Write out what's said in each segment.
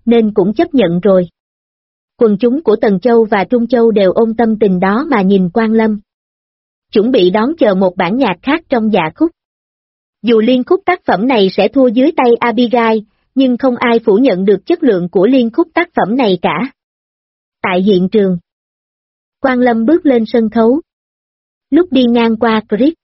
nên cũng chấp nhận rồi. Quần chúng của Tần Châu và Trung Châu đều ôm tâm tình đó mà nhìn Quang Lâm. Chuẩn bị đón chờ một bản nhạc khác trong dạ khúc. Dù liên khúc tác phẩm này sẽ thua dưới tay Abigail, nhưng không ai phủ nhận được chất lượng của liên khúc tác phẩm này cả. Tại hiện trường, Quang Lâm bước lên sân khấu. Lúc đi ngang qua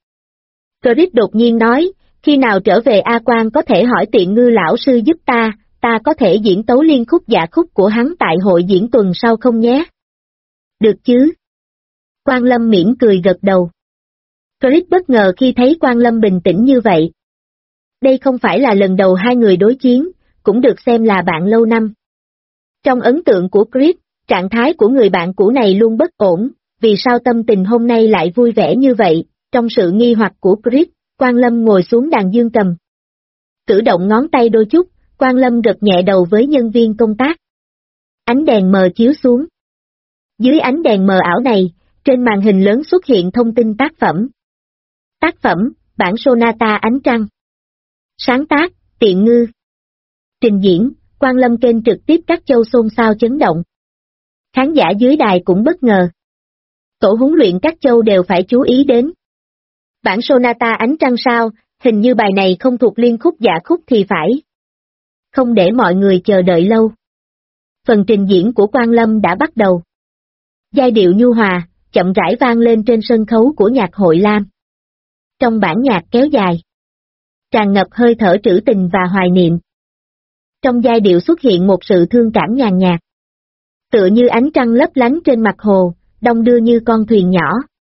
Chris đột nhiên nói, khi nào trở về A Quang có thể hỏi Tiện Ngư lão sư giúp ta có thể diễn tấu liên khúc dạ khúc của hắn tại hội diễn tuần sau không nhé? Được chứ? Quang Lâm mỉm cười gật đầu. Chris bất ngờ khi thấy Quang Lâm bình tĩnh như vậy. Đây không phải là lần đầu hai người đối chiến, cũng được xem là bạn lâu năm. Trong ấn tượng của Chris, trạng thái của người bạn cũ này luôn bất ổn, vì sao tâm tình hôm nay lại vui vẻ như vậy? Trong sự nghi hoặc của Chris, Quang Lâm ngồi xuống đàn dương cầm. Cử động ngón tay đôi chút, Quang Lâm gật nhẹ đầu với nhân viên công tác. Ánh đèn mờ chiếu xuống. Dưới ánh đèn mờ ảo này, trên màn hình lớn xuất hiện thông tin tác phẩm. Tác phẩm, bản Sonata Ánh Trăng. Sáng tác, Tiện Ngư. Trình diễn, Quang Lâm kênh trực tiếp các châu xôn xao chấn động. Khán giả dưới đài cũng bất ngờ. Tổ huấn luyện các châu đều phải chú ý đến. Bản Sonata Ánh Trăng sao, hình như bài này không thuộc liên khúc dạ khúc thì phải. Không để mọi người chờ đợi lâu. Phần trình diễn của Quang Lâm đã bắt đầu. Giai điệu nhu hòa, chậm rãi vang lên trên sân khấu của nhạc hội Lam. Trong bản nhạc kéo dài, tràn ngập hơi thở trữ tình và hoài niệm. Trong giai điệu xuất hiện một sự thương cảm nhàn nhạt. Tựa như ánh trăng lấp lánh trên mặt hồ, đong đưa như con thuyền nhỏ.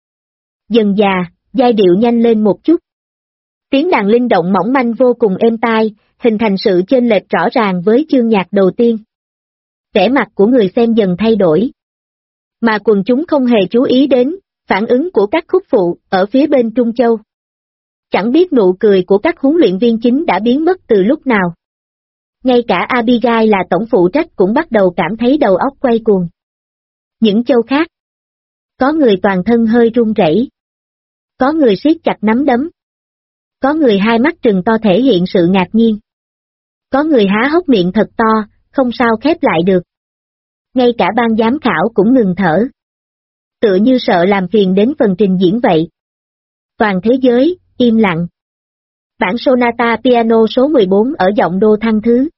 Dần dà, giai điệu nhanh lên một chút. Tiếng đàn linh động mỏng manh vô cùng êm tai, hình thành sự chênh lệch rõ ràng với chương nhạc đầu tiên. Vẻ mặt của người xem dần thay đổi. Mà quần chúng không hề chú ý đến, phản ứng của các khúc phụ ở phía bên Trung Châu. Chẳng biết nụ cười của các huấn luyện viên chính đã biến mất từ lúc nào. Ngay cả Abigail là tổng phụ trách cũng bắt đầu cảm thấy đầu óc quay cuồng. Những châu khác. Có người toàn thân hơi run rẩy. Có người siết chặt nắm đấm. Có người hai mắt trừng to thể hiện sự ngạc nhiên. Có người há hốc miệng thật to, không sao khép lại được. Ngay cả ban giám khảo cũng ngừng thở. Tựa như sợ làm phiền đến phần trình diễn vậy. Toàn thế giới, im lặng. Bản Sonata Piano số 14 ở giọng đô thăng thứ.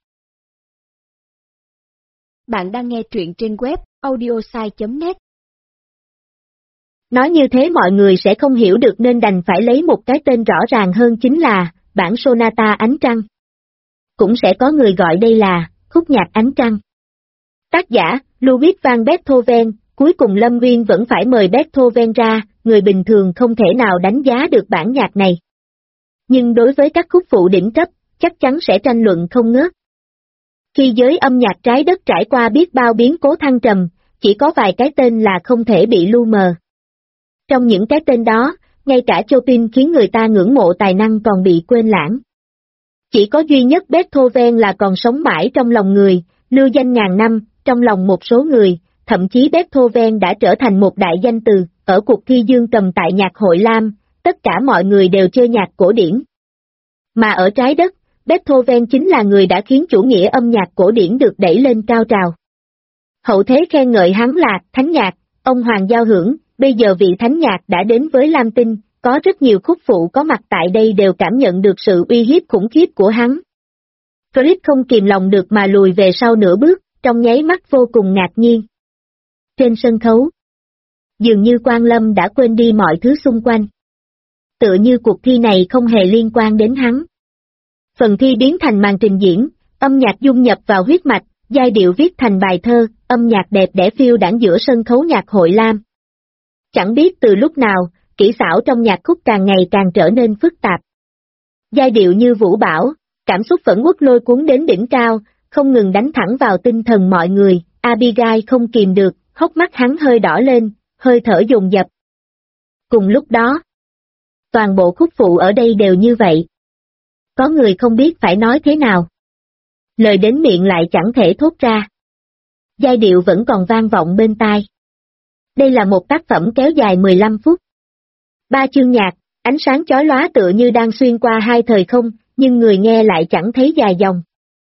Bạn đang nghe truyện trên web audiosai.net. Nói như thế mọi người sẽ không hiểu được nên đành phải lấy một cái tên rõ ràng hơn chính là bản Sonata Ánh Trăng. Cũng sẽ có người gọi đây là khúc nhạc Ánh Trăng. Tác giả, Ludwig van Beethoven, cuối cùng Lâm Nguyên vẫn phải mời Beethoven ra, người bình thường không thể nào đánh giá được bản nhạc này. Nhưng đối với các khúc phụ đỉnh cấp, chắc chắn sẽ tranh luận không ngớt. Khi giới âm nhạc trái đất trải qua biết bao biến cố thăng trầm, chỉ có vài cái tên là không thể bị lu mờ. Trong những cái tên đó, ngay cả Chopin khiến người ta ngưỡng mộ tài năng còn bị quên lãng. Chỉ có duy nhất Beethoven là còn sống mãi trong lòng người, lưu danh ngàn năm, trong lòng một số người, thậm chí Beethoven đã trở thành một đại danh từ, ở cuộc thi dương cầm tại nhạc hội Lam, tất cả mọi người đều chơi nhạc cổ điển. Mà ở trái đất, Beethoven chính là người đã khiến chủ nghĩa âm nhạc cổ điển được đẩy lên cao trào. Hậu thế khen ngợi hắn là thánh nhạc, ông Hoàng Giao Hưởng, bây giờ vị thánh nhạc đã đến với Lam Tinh, có rất nhiều khúc phụ có mặt tại đây đều cảm nhận được sự uy hiếp khủng khiếp của hắn. Chris không kìm lòng được mà lùi về sau nửa bước, trong nháy mắt vô cùng ngạc nhiên. Trên sân khấu, dường như Quang Lâm đã quên đi mọi thứ xung quanh. Tựa như cuộc thi này không hề liên quan đến hắn. Phần thi biến thành màn trình diễn, âm nhạc dung nhập vào huyết mạch, giai điệu viết thành bài thơ, âm nhạc đẹp đẽ phiêu đãng giữa sân khấu nhạc hội Lam. Chẳng biết từ lúc nào, kỹ xảo trong nhạc khúc càng ngày càng trở nên phức tạp. Giai điệu như vũ bão, cảm xúc phẫn uất lôi cuốn đến đỉnh cao, không ngừng đánh thẳng vào tinh thần mọi người, Abigail không kìm được, hốc mắt hắn hơi đỏ lên, hơi thở dồn dập. Cùng lúc đó, toàn bộ khúc phụ ở đây đều như vậy. Có người không biết phải nói thế nào. Lời đến miệng lại chẳng thể thốt ra. Giai điệu vẫn còn vang vọng bên tai. Đây là một tác phẩm kéo dài 15 phút. 3 chương nhạc, ánh sáng chói lóa tựa như đang xuyên qua hai thời không, nhưng người nghe lại chẳng thấy dài dòng.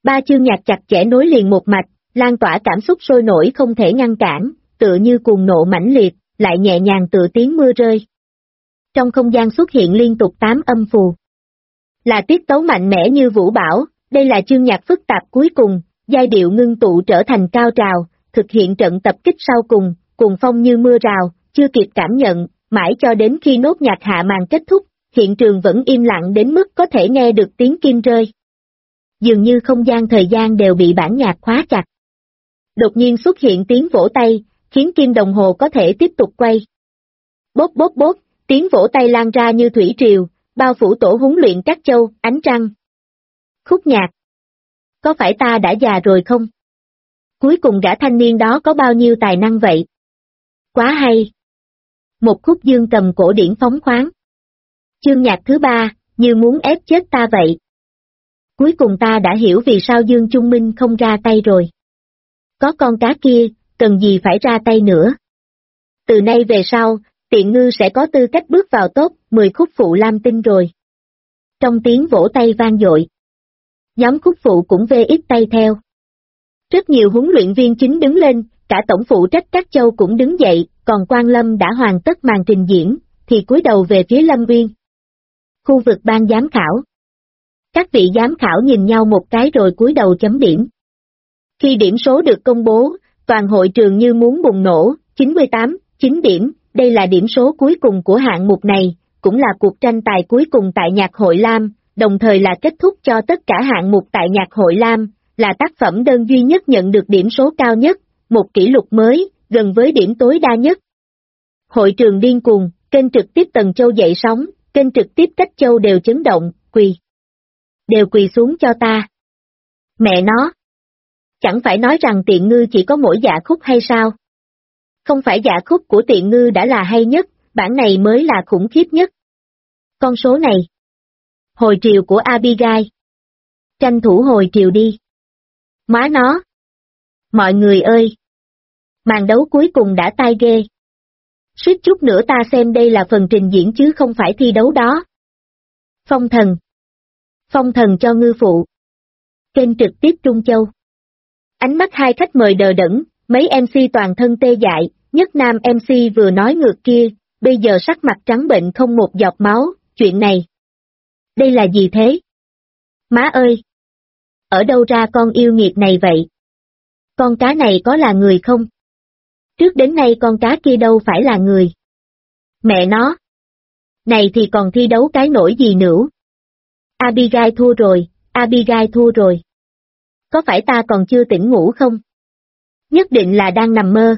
Ba chương nhạc chặt chẽ nối liền một mạch, lan tỏa cảm xúc sôi nổi không thể ngăn cản, tựa như cuồng nộ mãnh liệt, lại nhẹ nhàng tựa tiếng mưa rơi. Trong không gian xuất hiện liên tục 8 âm phù. Là tiết tấu mạnh mẽ như vũ bão, đây là chương nhạc phức tạp cuối cùng, giai điệu ngưng tụ trở thành cao trào, thực hiện trận tập kích sau cùng, cuồng phong như mưa rào, chưa kịp cảm nhận, mãi cho đến khi nốt nhạc hạ màn kết thúc, hiện trường vẫn im lặng đến mức có thể nghe được tiếng kim rơi. Dường như không gian thời gian đều bị bản nhạc khóa chặt. Đột nhiên xuất hiện tiếng vỗ tay, khiến kim đồng hồ có thể tiếp tục quay. Bốp bốp bốp, tiếng vỗ tay lan ra như thủy triều, bao phủ tổ huấn luyện các châu, ánh trăng. Khúc nhạc. Có phải ta đã già rồi không? Cuối cùng gã thanh niên đó có bao nhiêu tài năng vậy? Quá hay. Một khúc dương cầm cổ điển phóng khoáng. Chương nhạc thứ 3, như muốn ép chết ta vậy. Cuối cùng ta đã hiểu vì sao Dương Trung Minh không ra tay rồi. Có con cá kia, cần gì phải ra tay nữa. Từ nay về sau, Tiện Ngư sẽ có tư cách bước vào top 10 khúc phụ lam tinh rồi. Trong tiếng vỗ tay vang dội. Nhóm khúc phụ cũng vê ít tay theo. Rất nhiều huấn luyện viên chính đứng lên, cả tổng phụ trách các châu cũng đứng dậy, còn Quan Lâm đã hoàn tất màn trình diễn, thì cúi đầu về phía Lâm Uyên. Khu vực ban giám khảo. Các vị giám khảo nhìn nhau một cái rồi cúi đầu chấm điểm. Khi điểm số được công bố, toàn hội trường như muốn bùng nổ, 98, 9 điểm, đây là điểm số cuối cùng của hạng mục này, cũng là cuộc tranh tài cuối cùng tại Nhạc hội Lam, đồng thời là kết thúc cho tất cả hạng mục tại Nhạc hội Lam, là tác phẩm đơn duy nhất nhận được điểm số cao nhất, một kỷ lục mới, gần với điểm tối đa nhất. Hội trường điên cuồng, kênh trực tiếp Tần Châu dậy sóng, kênh trực tiếp Cách Châu đều chấn động, quỳ. Đều quỳ xuống cho ta. Mẹ nó! Chẳng phải nói rằng Tiện Ngư chỉ có mỗi dạ khúc hay sao? Không phải dạ khúc của Tiện Ngư đã là hay nhất, bản này mới là khủng khiếp nhất. Con số này. Hồi triều của Abigail. Tranh thủ hồi triều đi. Má nó. Mọi người ơi. Màn đấu cuối cùng đã tai ghê. Suýt chút nữa ta xem đây là phần trình diễn chứ không phải thi đấu đó. Phong thần. Phong thần cho ngư phụ. Kênh trực tiếp Trung Châu. Ánh mắt hai khách mời đờ đẫn, mấy MC toàn thân tê dại, nhất nam MC vừa nói ngược kia, bây giờ sắc mặt trắng bệnh không một giọt máu, chuyện này. Đây là gì thế? Má ơi! Ở đâu ra con yêu nghiệt này vậy? Con cá này có là người không? Trước đến nay con cá kia đâu phải là người. Mẹ nó! Này thì còn thi đấu cái nổi gì nữa? Abigail thua rồi, Abigail thua rồi. Có phải ta còn chưa tỉnh ngủ không? Nhất định là đang nằm mơ.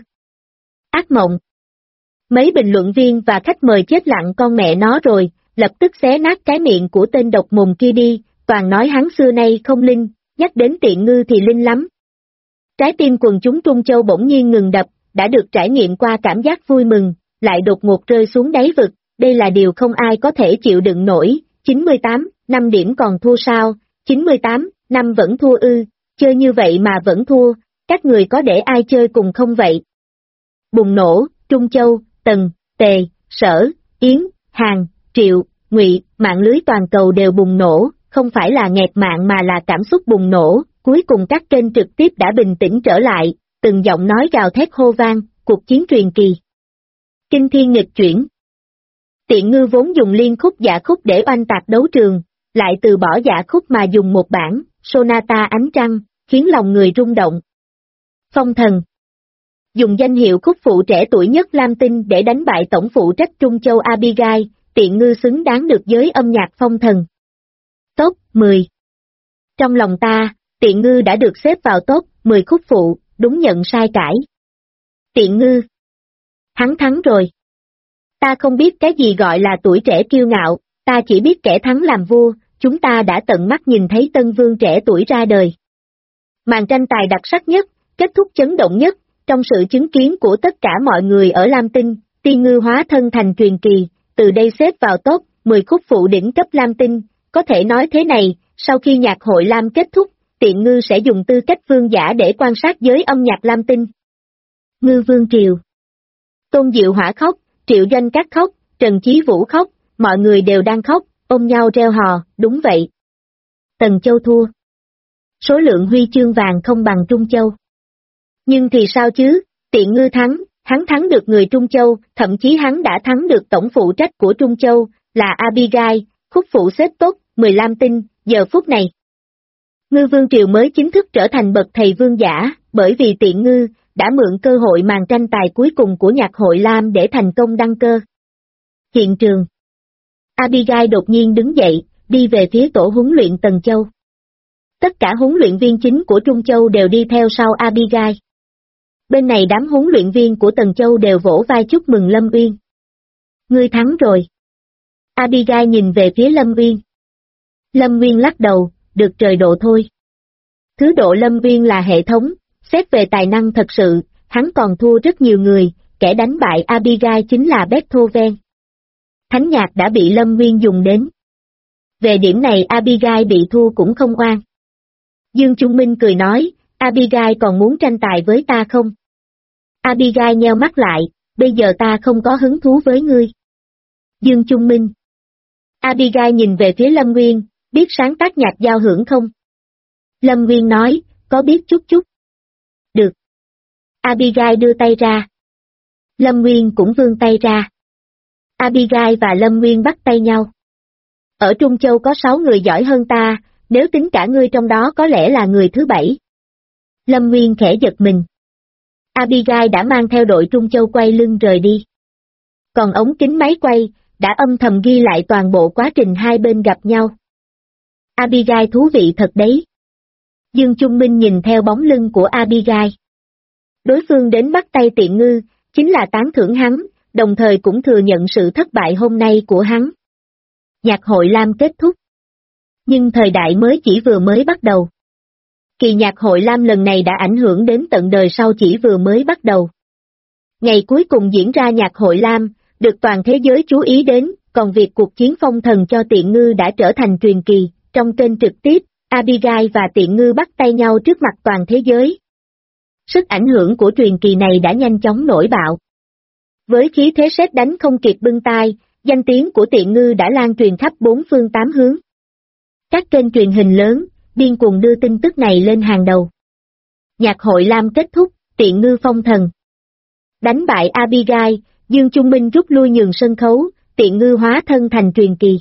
Ác mộng. Mấy bình luận viên và khách mời chết lặng con mẹ nó rồi, lập tức xé nát cái miệng của tên độc mồm kia đi, toàn nói hắn xưa nay không linh, nhắc đến Tiện Ngư thì linh lắm. Trái tim quần chúng Trung Châu bỗng nhiên ngừng đập, đã được trải nghiệm qua cảm giác vui mừng, lại đột ngột rơi xuống đáy vực, đây là điều không ai có thể chịu đựng nổi, 98, 5 điểm còn thua sao, 98, 5 vẫn thua ư, chơi như vậy mà vẫn thua, các người có để ai chơi cùng không vậy? Bùng nổ, Trung Châu, Tần, Tề, Sở, Yến, Hàn, Triệu, Ngụy, mạng lưới toàn cầu đều bùng nổ, không phải là nghẹt mạng mà là cảm xúc bùng nổ, cuối cùng các kênh trực tiếp đã bình tĩnh trở lại, từng giọng nói gào thét hô vang, cuộc chiến truyền kỳ. Kinh thiên nghịch chuyển. Tiện Ngư vốn dùng liên khúc dạ khúc để oanh tạc đấu trường, lại từ bỏ dạ khúc mà dùng một bản, Sonata ánh trăng, khiến lòng người rung động. Phong thần. Dùng danh hiệu khúc phụ trẻ tuổi nhất Lam Tinh để đánh bại tổng phụ trách Trung Châu Abigail, Tiện Ngư xứng đáng được giới âm nhạc phong thần. Top 10. Trong lòng ta, Tiện Ngư đã được xếp vào top 10 khúc phụ, đúng nhận sai cãi. Tiện Ngư. Hắn thắng rồi. Ta không biết cái gì gọi là tuổi trẻ kiêu ngạo, ta chỉ biết kẻ thắng làm vua, chúng ta đã tận mắt nhìn thấy tân vương trẻ tuổi ra đời. Màn tranh tài đặc sắc nhất, kết thúc chấn động nhất, trong sự chứng kiến của tất cả mọi người ở Lam Tinh, Tiện Ngư hóa thân thành truyền kỳ, từ đây xếp vào top 10 khúc phụ đỉnh cấp Lam Tinh, có thể nói thế này, sau khi nhạc hội Lam kết thúc, Tiện Ngư sẽ dùng tư cách vương giả để quan sát giới âm nhạc Lam Tinh. Ngư Vương Triều. Tôn Diệu Hỏa khóc, Triệu Doanh Cát khóc, Trần Chí Vũ khóc, mọi người đều đang khóc, ôm nhau reo hò, đúng vậy. Tần Châu thua. Số lượng huy chương vàng không bằng Trung Châu. Nhưng thì sao chứ, Tiện Ngư thắng, hắn thắng được người Trung Châu, thậm chí hắn đã thắng được tổng phụ trách của Trung Châu, là Abigail, khúc phụ xếp tốt, 15 tinh, giờ phút này. Ngư Vương Triều mới chính thức trở thành bậc thầy vương giả, bởi vì Tiện Ngư đã mượn cơ hội màn tranh tài cuối cùng của nhạc hội Lam để thành công đăng cơ. Hiện trường. Abigail đột nhiên đứng dậy, đi về phía tổ huấn luyện Tần Châu. Tất cả huấn luyện viên chính của Trung Châu đều đi theo sau Abigail. Bên này đám huấn luyện viên của Tần Châu đều vỗ vai chúc mừng Lâm Uyên. Ngươi thắng rồi. Abigail nhìn về phía Lâm Uyên. Lâm Uyên lắc đầu, được trời độ thôi. Thứ độ Lâm Uyên là hệ thống, xét về tài năng thật sự, hắn còn thua rất nhiều người, kẻ đánh bại Abigail chính là Beethoven. Thánh nhạc đã bị Lâm Uyên dùng đến. Về điểm này Abigail bị thua cũng không oan. Dương Trung Minh cười nói, Abigail còn muốn tranh tài với ta không? Abigail nheo mắt lại, bây giờ ta không có hứng thú với ngươi. Dương Trung Minh. Abigail nhìn về phía Lâm Nguyên, biết sáng tác nhạc giao hưởng không? Lâm Nguyên nói, có biết chút chút. Được. Abigail đưa tay ra. Lâm Nguyên cũng vươn tay ra. Abigail và Lâm Nguyên bắt tay nhau. Ở Trung Châu có 6 người giỏi hơn ta, nếu tính cả ngươi trong đó có lẽ là người thứ 7. Lâm Nguyên khẽ giật mình. Abigail đã mang theo đội Trung Châu quay lưng rời đi. Còn ống kính máy quay, đã âm thầm ghi lại toàn bộ quá trình hai bên gặp nhau. Abigail thú vị thật đấy. Dương Trung Minh nhìn theo bóng lưng của Abigail. Đối phương đến bắt tay Tiện Ngư, chính là tán thưởng hắn, đồng thời cũng thừa nhận sự thất bại hôm nay của hắn. Nhạc hội Lam kết thúc. Nhưng thời đại mới chỉ vừa mới bắt đầu. Kỳ nhạc hội Lam lần này đã ảnh hưởng đến tận đời sau chỉ vừa mới bắt đầu. Ngày cuối cùng diễn ra nhạc hội Lam, được toàn thế giới chú ý đến, còn việc cuộc chiến phong thần cho Tiện Ngư đã trở thành truyền kỳ, trong kênh trực tiếp, Abigail và Tiện Ngư bắt tay nhau trước mặt toàn thế giới. Sức ảnh hưởng của truyền kỳ này đã nhanh chóng nổi bạo. Với khí thế sét đánh không kịp bưng tai, danh tiếng của Tiện Ngư đã lan truyền khắp 4 phương 8 hướng. Các kênh truyền hình lớn, điên cuồng đưa tin tức này lên hàng đầu. Nhạc hội Lam kết thúc, Tiện Ngư phong thần. Đánh bại Abigail, Dương Trung Minh rút lui nhường sân khấu, Tiện Ngư hóa thân thành truyền kỳ.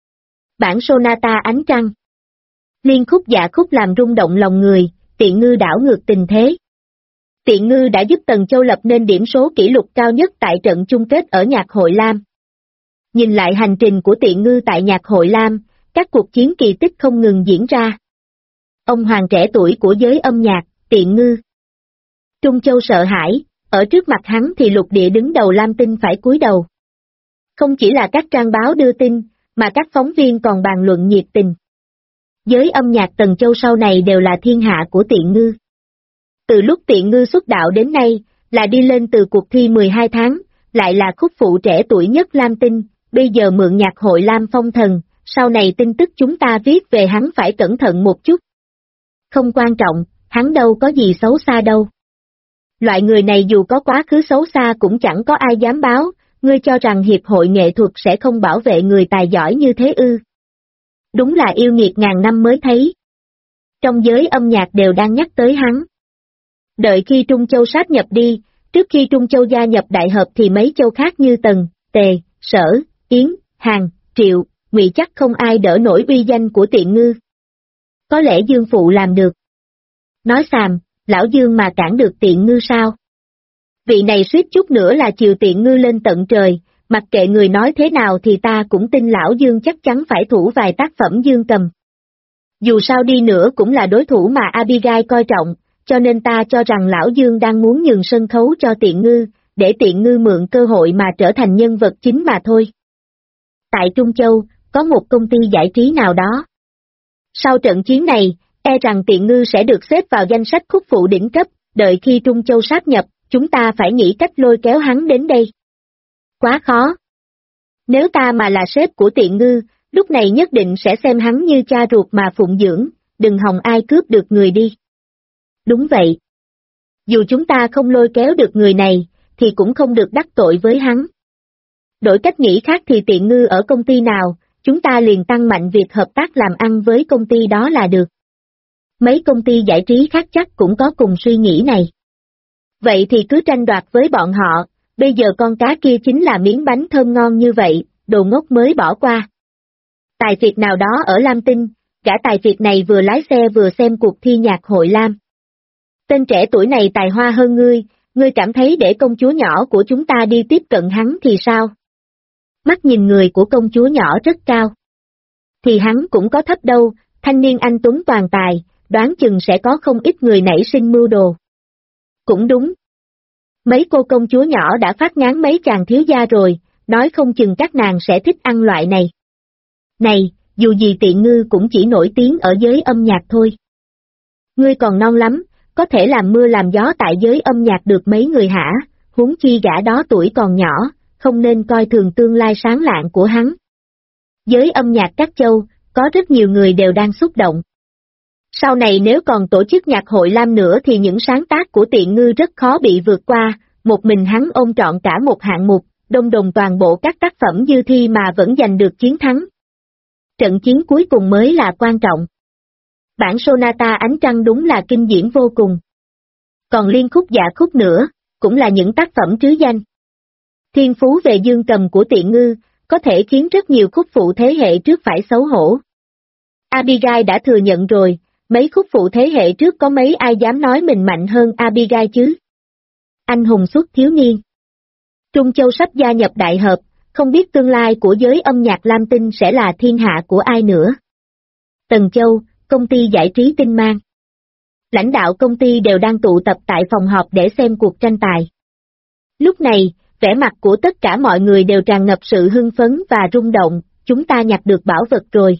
Bản sonata ánh trăng. Liên khúc dạ khúc làm rung động lòng người, Tiện Ngư đảo ngược tình thế. Tiện Ngư đã giúp Tần Châu lập nên điểm số kỷ lục cao nhất tại trận chung kết ở nhạc hội Lam. Nhìn lại hành trình của Tiện Ngư tại nhạc hội Lam, các cuộc chiến kỳ tích không ngừng diễn ra. Ông hoàng trẻ tuổi của giới âm nhạc, Tiện Ngư. Trung Châu sợ hãi, ở trước mặt hắn thì lục địa đứng đầu Lam Tinh phải cúi đầu. Không chỉ là các trang báo đưa tin, mà các phóng viên còn bàn luận nhiệt tình. Giới âm nhạc Tần Châu sau này đều là thiên hạ của Tiện Ngư. Từ lúc Tiện Ngư xuất đạo đến nay, là đi lên từ cuộc thi 12 tháng, lại là khúc phụ trẻ tuổi nhất Lam Tinh, bây giờ mượn nhạc hội Lam phong thần, sau này tin tức chúng ta viết về hắn phải cẩn thận một chút. Không quan trọng, hắn đâu có gì xấu xa đâu. Loại người này dù có quá khứ xấu xa cũng chẳng có ai dám báo, ngươi cho rằng hiệp hội nghệ thuật sẽ không bảo vệ người tài giỏi như thế ư. Đúng là yêu nghiệt ngàn năm mới thấy. Trong giới âm nhạc đều đang nhắc tới hắn. Đợi khi Trung Châu sáp nhập đi, trước khi Trung Châu gia nhập đại hợp thì mấy châu khác như Tần, Tề, Sở, Yến, Hàn, Triệu, Ngụy chắc không ai đỡ nổi uy danh của Tiện Ngư. Có lẽ Dương Phụ làm được. Nói xàm, lão Dương mà cản được Tiện Ngư sao? Vị này suýt chút nữa là chiều Tiện Ngư lên tận trời, mặc kệ người nói thế nào thì ta cũng tin lão Dương chắc chắn phải thủ vài tác phẩm Dương cầm. Dù sao đi nữa cũng là đối thủ mà Abigail coi trọng, cho nên ta cho rằng lão Dương đang muốn nhường sân khấu cho Tiện Ngư, để Tiện Ngư mượn cơ hội mà trở thành nhân vật chính mà thôi. Tại Trung Châu, có một công ty giải trí nào đó. Sau trận chiến này, e rằng Tiện Ngư sẽ được xếp vào danh sách khúc phụ đỉnh cấp, đợi khi Trung Châu sáp nhập, chúng ta phải nghĩ cách lôi kéo hắn đến đây. Quá khó. Nếu ta mà là sếp của Tiện Ngư, lúc này nhất định sẽ xem hắn như cha ruột mà phụng dưỡng, đừng hòng ai cướp được người đi. Đúng vậy. Dù chúng ta không lôi kéo được người này, thì cũng không được đắc tội với hắn. Đổi cách nghĩ khác thì Tiện Ngư ở công ty nào, chúng ta liền tăng mạnh việc hợp tác làm ăn với công ty đó là được. Mấy công ty giải trí khác chắc cũng có cùng suy nghĩ này. Vậy thì cứ tranh đoạt với bọn họ, bây giờ con cá kia chính là miếng bánh thơm ngon như vậy, đồ ngốc mới bỏ qua. Tài phiệt nào đó ở Lam Tinh, gã tài phiệt này vừa lái xe vừa xem cuộc thi nhạc hội Lam. Tên trẻ tuổi này tài hoa hơn ngươi cảm thấy để công chúa nhỏ của chúng ta đi tiếp cận hắn thì sao? Mắt nhìn người của công chúa nhỏ rất cao. Thì hắn cũng có thấp đâu, thanh niên anh tuấn toàn tài, đoán chừng sẽ có không ít người nảy sinh mưu đồ. Cũng đúng. Mấy cô công chúa nhỏ đã phát ngán mấy chàng thiếu gia rồi, nói không chừng các nàng sẽ thích ăn loại này. Này, dù gì Tiện Ngư cũng chỉ nổi tiếng ở giới âm nhạc thôi. Ngươi còn non lắm, có thể làm mưa làm gió tại giới âm nhạc được mấy người hả, huống chi gã đó tuổi còn nhỏ, không nên coi thường tương lai sáng lạng của hắn. Giới âm nhạc các châu, có rất nhiều người đều đang xúc động. Sau này nếu còn tổ chức nhạc hội Lam nữa thì những sáng tác của Tiện Ngư rất khó bị vượt qua, một mình hắn ôm trọn cả một hạng mục, đông đồng toàn bộ các tác phẩm dư thi mà vẫn giành được chiến thắng. Trận chiến cuối cùng mới là quan trọng. Bản Sonata Ánh Trăng đúng là kinh điển vô cùng. Còn liên khúc dạ khúc nữa, cũng là những tác phẩm trứ danh. Thiên phú về dương cầm của Tiện Ngư, có thể khiến rất nhiều khúc phụ thế hệ trước phải xấu hổ. Abigail đã thừa nhận rồi, mấy khúc phụ thế hệ trước có mấy ai dám nói mình mạnh hơn Abigail chứ? Anh hùng xuất thiếu niên. Trung Châu sắp gia nhập đại hợp, không biết tương lai của giới âm nhạc Lam Tinh sẽ là thiên hạ của ai nữa. Tần Châu, công ty giải trí Tinh Mang. Lãnh đạo công ty đều đang tụ tập tại phòng họp để xem cuộc tranh tài. Lúc này, vẻ mặt của tất cả mọi người đều tràn ngập sự hưng phấn và rung động, chúng ta nhặt được bảo vật rồi.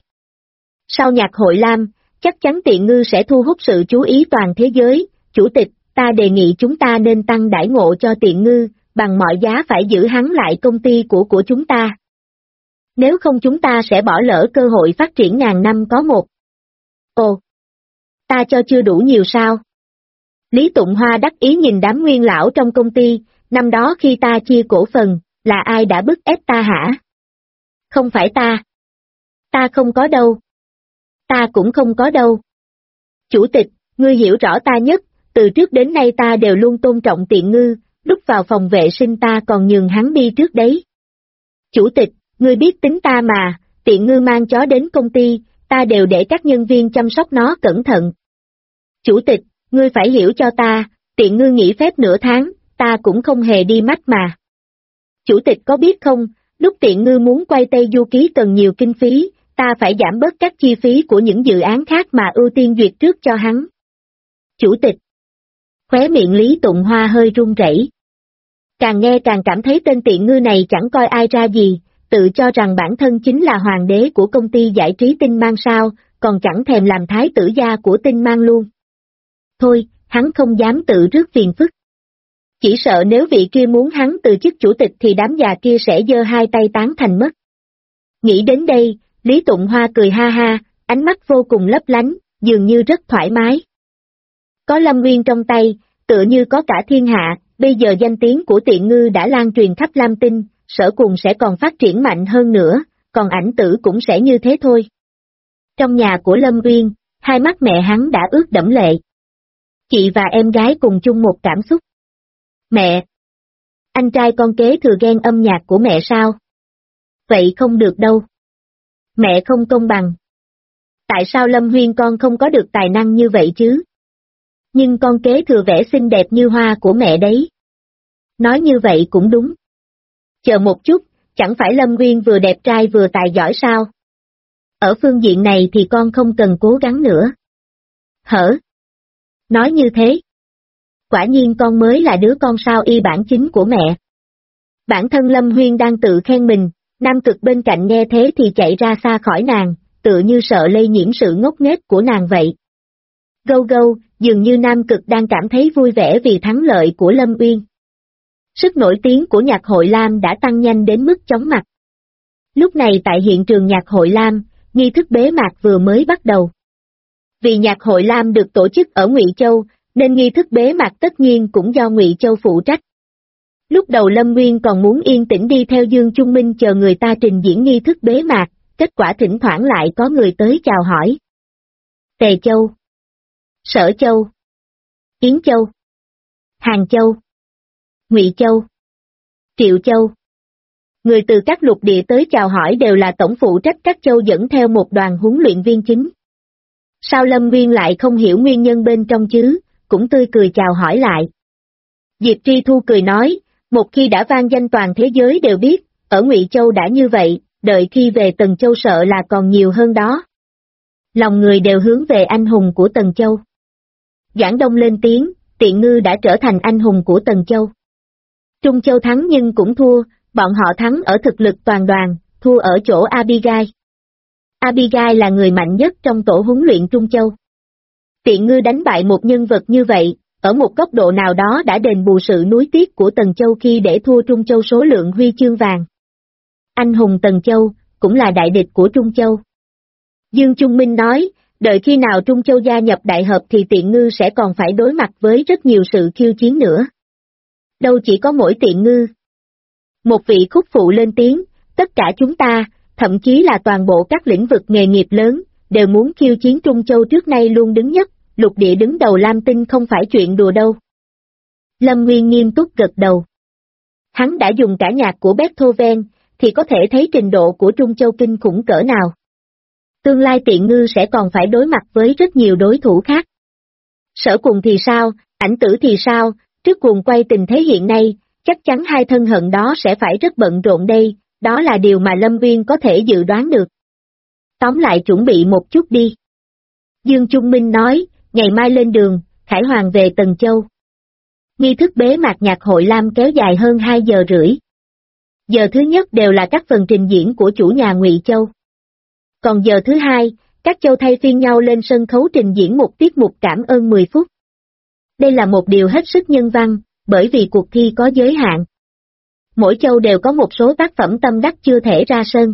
Sau nhạc hội Lam, chắc chắn Tiện Ngư sẽ thu hút sự chú ý toàn thế giới, chủ tịch, ta đề nghị chúng ta nên tăng đãi ngộ cho Tiện Ngư, bằng mọi giá phải giữ hắn lại công ty của chúng ta. Nếu không chúng ta sẽ bỏ lỡ cơ hội phát triển ngàn năm có một. Ồ, ta cho chưa đủ nhiều sao? Lý Tụng Hoa đắc ý nhìn đám nguyên lão trong công ty, năm đó khi ta chia cổ phần, là ai đã bức ép ta hả? Không phải ta. Ta không có đâu. Ta cũng không có đâu. Chủ tịch, ngươi hiểu rõ ta nhất, từ trước đến nay ta đều luôn tôn trọng Tiện Ngư, lúc vào phòng vệ sinh ta còn nhường hắn đi trước đấy. Chủ tịch, ngươi biết tính ta mà, Tiện Ngư mang chó đến công ty, ta đều để các nhân viên chăm sóc nó cẩn thận. Chủ tịch, ngươi phải hiểu cho ta, Tiện Ngư nghỉ phép nửa tháng, ta cũng không hề đi mắt mà. Chủ tịch có biết không, lúc Tiện Ngư muốn quay Tây Du Ký cần nhiều kinh phí, ta phải giảm bớt các chi phí của những dự án khác mà ưu tiên duyệt trước cho hắn. Chủ tịch. Khóe miệng Lý Tụng Hoa hơi run rẩy. Càng nghe càng cảm thấy tên Tiện Ngư này chẳng coi ai ra gì, tự cho rằng bản thân chính là hoàng đế của công ty giải trí Tinh Mang sao, còn chẳng thèm làm thái tử gia của Tinh Mang luôn. Thôi, hắn không dám tự rước phiền phức. Chỉ sợ nếu vị kia muốn hắn từ chức chủ tịch thì đám già kia sẽ giơ hai tay tán thành mất. Nghĩ đến đây, Lý Tụng Hoa cười ha ha, ánh mắt vô cùng lấp lánh, dường như rất thoải mái. Có Lâm Nguyên trong tay, tựa như có cả thiên hạ, bây giờ danh tiếng của Tiện Ngư đã lan truyền khắp Lam Tinh, Sở Cùng sẽ còn phát triển mạnh hơn nữa, còn Ảnh Tử cũng sẽ như thế thôi. Trong nhà của Lâm Nguyên, hai mắt mẹ hắn đã ướt đẫm lệ. Chị và em gái cùng chung một cảm xúc. Mẹ! Anh trai con kế thừa ghen âm nhạc của mẹ sao? Vậy không được đâu. Mẹ không công bằng. Tại sao Lâm Huyên con không có được tài năng như vậy chứ? Nhưng con kế thừa vẻ xinh đẹp như hoa của mẹ đấy. Nói như vậy cũng đúng. Chờ một chút, chẳng phải Lâm Nguyên vừa đẹp trai vừa tài giỏi sao? Ở phương diện này thì con không cần cố gắng nữa. Hở? Nói như thế. Quả nhiên con mới là đứa con sao y bản chính của mẹ. Bản thân Lâm Huyên đang tự khen mình, Nam Cực bên cạnh nghe thế thì chạy ra xa khỏi nàng, tựa như sợ lây nhiễm sự ngốc nghếch của nàng vậy. Gâu gâu, dường như Nam Cực đang cảm thấy vui vẻ vì thắng lợi của Lâm Uyên. Sức nổi tiếng của nhạc hội Lam đã tăng nhanh đến mức chóng mặt. Lúc này tại hiện trường nhạc hội Lam, nghi thức bế mạc vừa mới bắt đầu. Vì nhạc hội Lam được tổ chức ở Ngụy Châu, nên nghi thức bế mạc tất nhiên cũng do Ngụy Châu phụ trách. Lúc đầu Lâm Nguyên còn muốn yên tĩnh đi theo Dương Trung Minh chờ người ta trình diễn nghi thức bế mạc, kết quả thỉnh thoảng lại có người tới chào hỏi. Tề Châu. Sở Châu, Yến Châu, Hàng Châu, Ngụy Châu, Triệu Châu. Người từ các lục địa tới chào hỏi đều là tổng phụ trách các châu dẫn theo một đoàn huấn luyện viên chính. Sao Lâm Nguyên lại không hiểu nguyên nhân bên trong chứ, cũng tươi cười chào hỏi lại. Diệp Tri Thu cười nói, một khi đã vang danh toàn thế giới đều biết, ở Ngụy Châu đã như vậy, đợi khi về Tần Châu sợ là còn nhiều hơn đó. Lòng người đều hướng về anh hùng của Tần Châu. Giảng Đông lên tiếng, Tiện Ngư đã trở thành anh hùng của Tần Châu. Trung Châu thắng nhưng cũng thua, bọn họ thắng ở thực lực toàn đoàn, thua ở chỗ Abigail. Abigail là người mạnh nhất trong tổ huấn luyện Trung Châu. Tiện Ngư đánh bại một nhân vật như vậy, ở một góc độ nào đó đã đền bù sự nuối tiếc của Tần Châu khi để thua Trung Châu số lượng huy chương vàng. Anh hùng Tần Châu, cũng là đại địch của Trung Châu. Dương Trung Minh nói, đợi khi nào Trung Châu gia nhập đại hợp thì Tiện Ngư sẽ còn phải đối mặt với rất nhiều sự khiêu chiến nữa. Đâu chỉ có mỗi Tiện Ngư. Một vị khúc phụ lên tiếng, tất cả chúng ta, thậm chí là toàn bộ các lĩnh vực nghề nghiệp lớn, đều muốn khiêu chiến Trung Châu trước nay luôn đứng nhất, lục địa đứng đầu Lam Tinh không phải chuyện đùa đâu. Lâm Nguyên nghiêm túc gật đầu. Hắn đã dùng cả nhạc của Beethoven, thì có thể thấy trình độ của Trung Châu kinh khủng cỡ nào. Tương lai Tiện Ngư sẽ còn phải đối mặt với rất nhiều đối thủ khác. Sở Cùng thì sao, Ảnh Tử thì sao, trước cuồng quay tình thế hiện nay, chắc chắn hai thân hận đó sẽ phải rất bận rộn đây, đó là điều mà Lâm Nguyên có thể dự đoán được. Tóm lại chuẩn bị một chút đi. Dương Trung Minh nói, ngày mai lên đường, Khải Hoàng về Tần Châu. Nghi thức bế mạc nhạc hội Lam kéo dài hơn 2 giờ rưỡi. Giờ thứ nhất đều là các phần trình diễn của chủ nhà Ngụy Châu. Còn giờ thứ hai, các châu thay phiên nhau lên sân khấu trình diễn một tiết mục cảm ơn 10 phút. Đây là một điều hết sức nhân văn, bởi vì cuộc thi có giới hạn. Mỗi châu đều có một số tác phẩm tâm đắc chưa thể ra sân.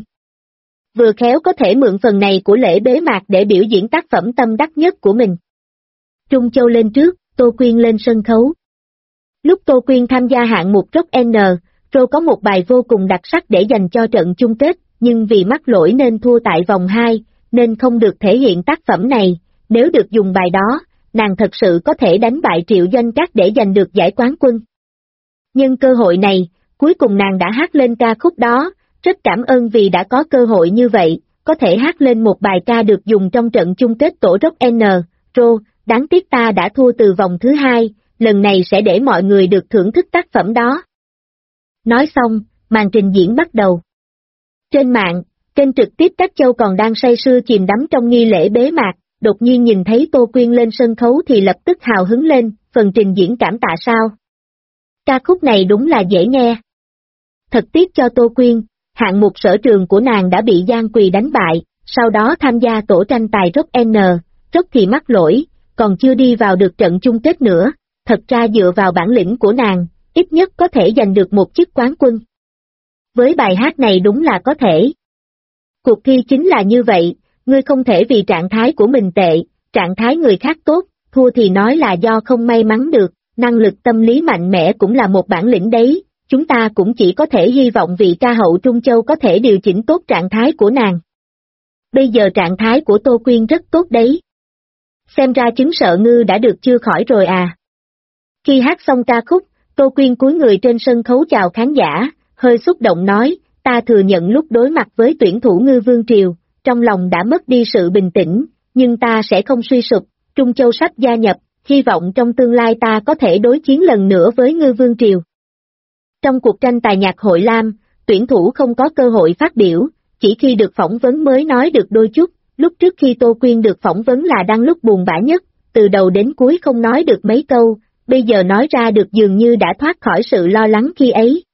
Vừa khéo có thể mượn phần này của lễ bế mạc để biểu diễn tác phẩm tâm đắc nhất của mình. Trung Châu lên trước, Tô Quyên lên sân khấu. Lúc Tô Quyên tham gia hạng mục Rock N, Rô có một bài vô cùng đặc sắc để dành cho trận chung kết, nhưng vì mắc lỗi nên thua tại vòng 2, nên không được thể hiện tác phẩm này, nếu được dùng bài đó, nàng thật sự có thể đánh bại Triệu Doanh Cát để giành được giải quán quân. Nhưng cơ hội này, cuối cùng nàng đã hát lên ca khúc đó, rất cảm ơn vì đã có cơ hội như vậy, có thể hát lên một bài ca được dùng trong trận chung kết tổ Rock N, Rô, đáng tiếc ta đã thua từ vòng thứ 2, lần này sẽ để mọi người được thưởng thức tác phẩm đó. Nói xong, màn trình diễn bắt đầu. Trên mạng, kênh trực tiếp các châu còn đang say sưa chìm đắm trong nghi lễ bế mạc, đột nhiên nhìn thấy Tô Quyên lên sân khấu thì lập tức hào hứng lên, phần trình diễn cảm tạ sao. Ca khúc này đúng là dễ nghe. Thật tiếc cho Tô Quyên, hạng mục sở trường của nàng đã bị Giang Quỳ đánh bại, sau đó tham gia tổ tranh tài Rock N, Rock thì mắc lỗi, còn chưa đi vào được trận chung kết nữa, thật ra dựa vào bản lĩnh của nàng, ít nhất có thể giành được một chức quán quân. Với bài hát này đúng là có thể. Cuộc thi chính là như vậy, ngươi không thể vì trạng thái của mình tệ, trạng thái người khác tốt, thua thì nói là do không may mắn được, năng lực tâm lý mạnh mẽ cũng là một bản lĩnh đấy, chúng ta cũng chỉ có thể hy vọng vị ca hậu Trung Châu có thể điều chỉnh tốt trạng thái của nàng. Bây giờ trạng thái của Tô Quyên rất tốt đấy. Xem ra chứng sợ ngư đã được chữa khỏi rồi à. Khi hát xong ca khúc, Tô Quyên cúi người trên sân khấu chào khán giả, hơi xúc động nói, ta thừa nhận lúc đối mặt với tuyển thủ Ngư Vương Triều, trong lòng đã mất đi sự bình tĩnh, nhưng ta sẽ không suy sụp, Trung Châu sắp gia nhập, hy vọng trong tương lai ta có thể đối chiến lần nữa với Ngư Vương Triều. Trong cuộc tranh tài nhạc hội Lam, tuyển thủ không có cơ hội phát biểu, chỉ khi được phỏng vấn mới nói được đôi chút, lúc trước khi Tô Quyên được phỏng vấn là đang lúc buồn bã nhất, từ đầu đến cuối không nói được mấy câu, bây giờ nói ra được dường như đã thoát khỏi sự lo lắng khi ấy.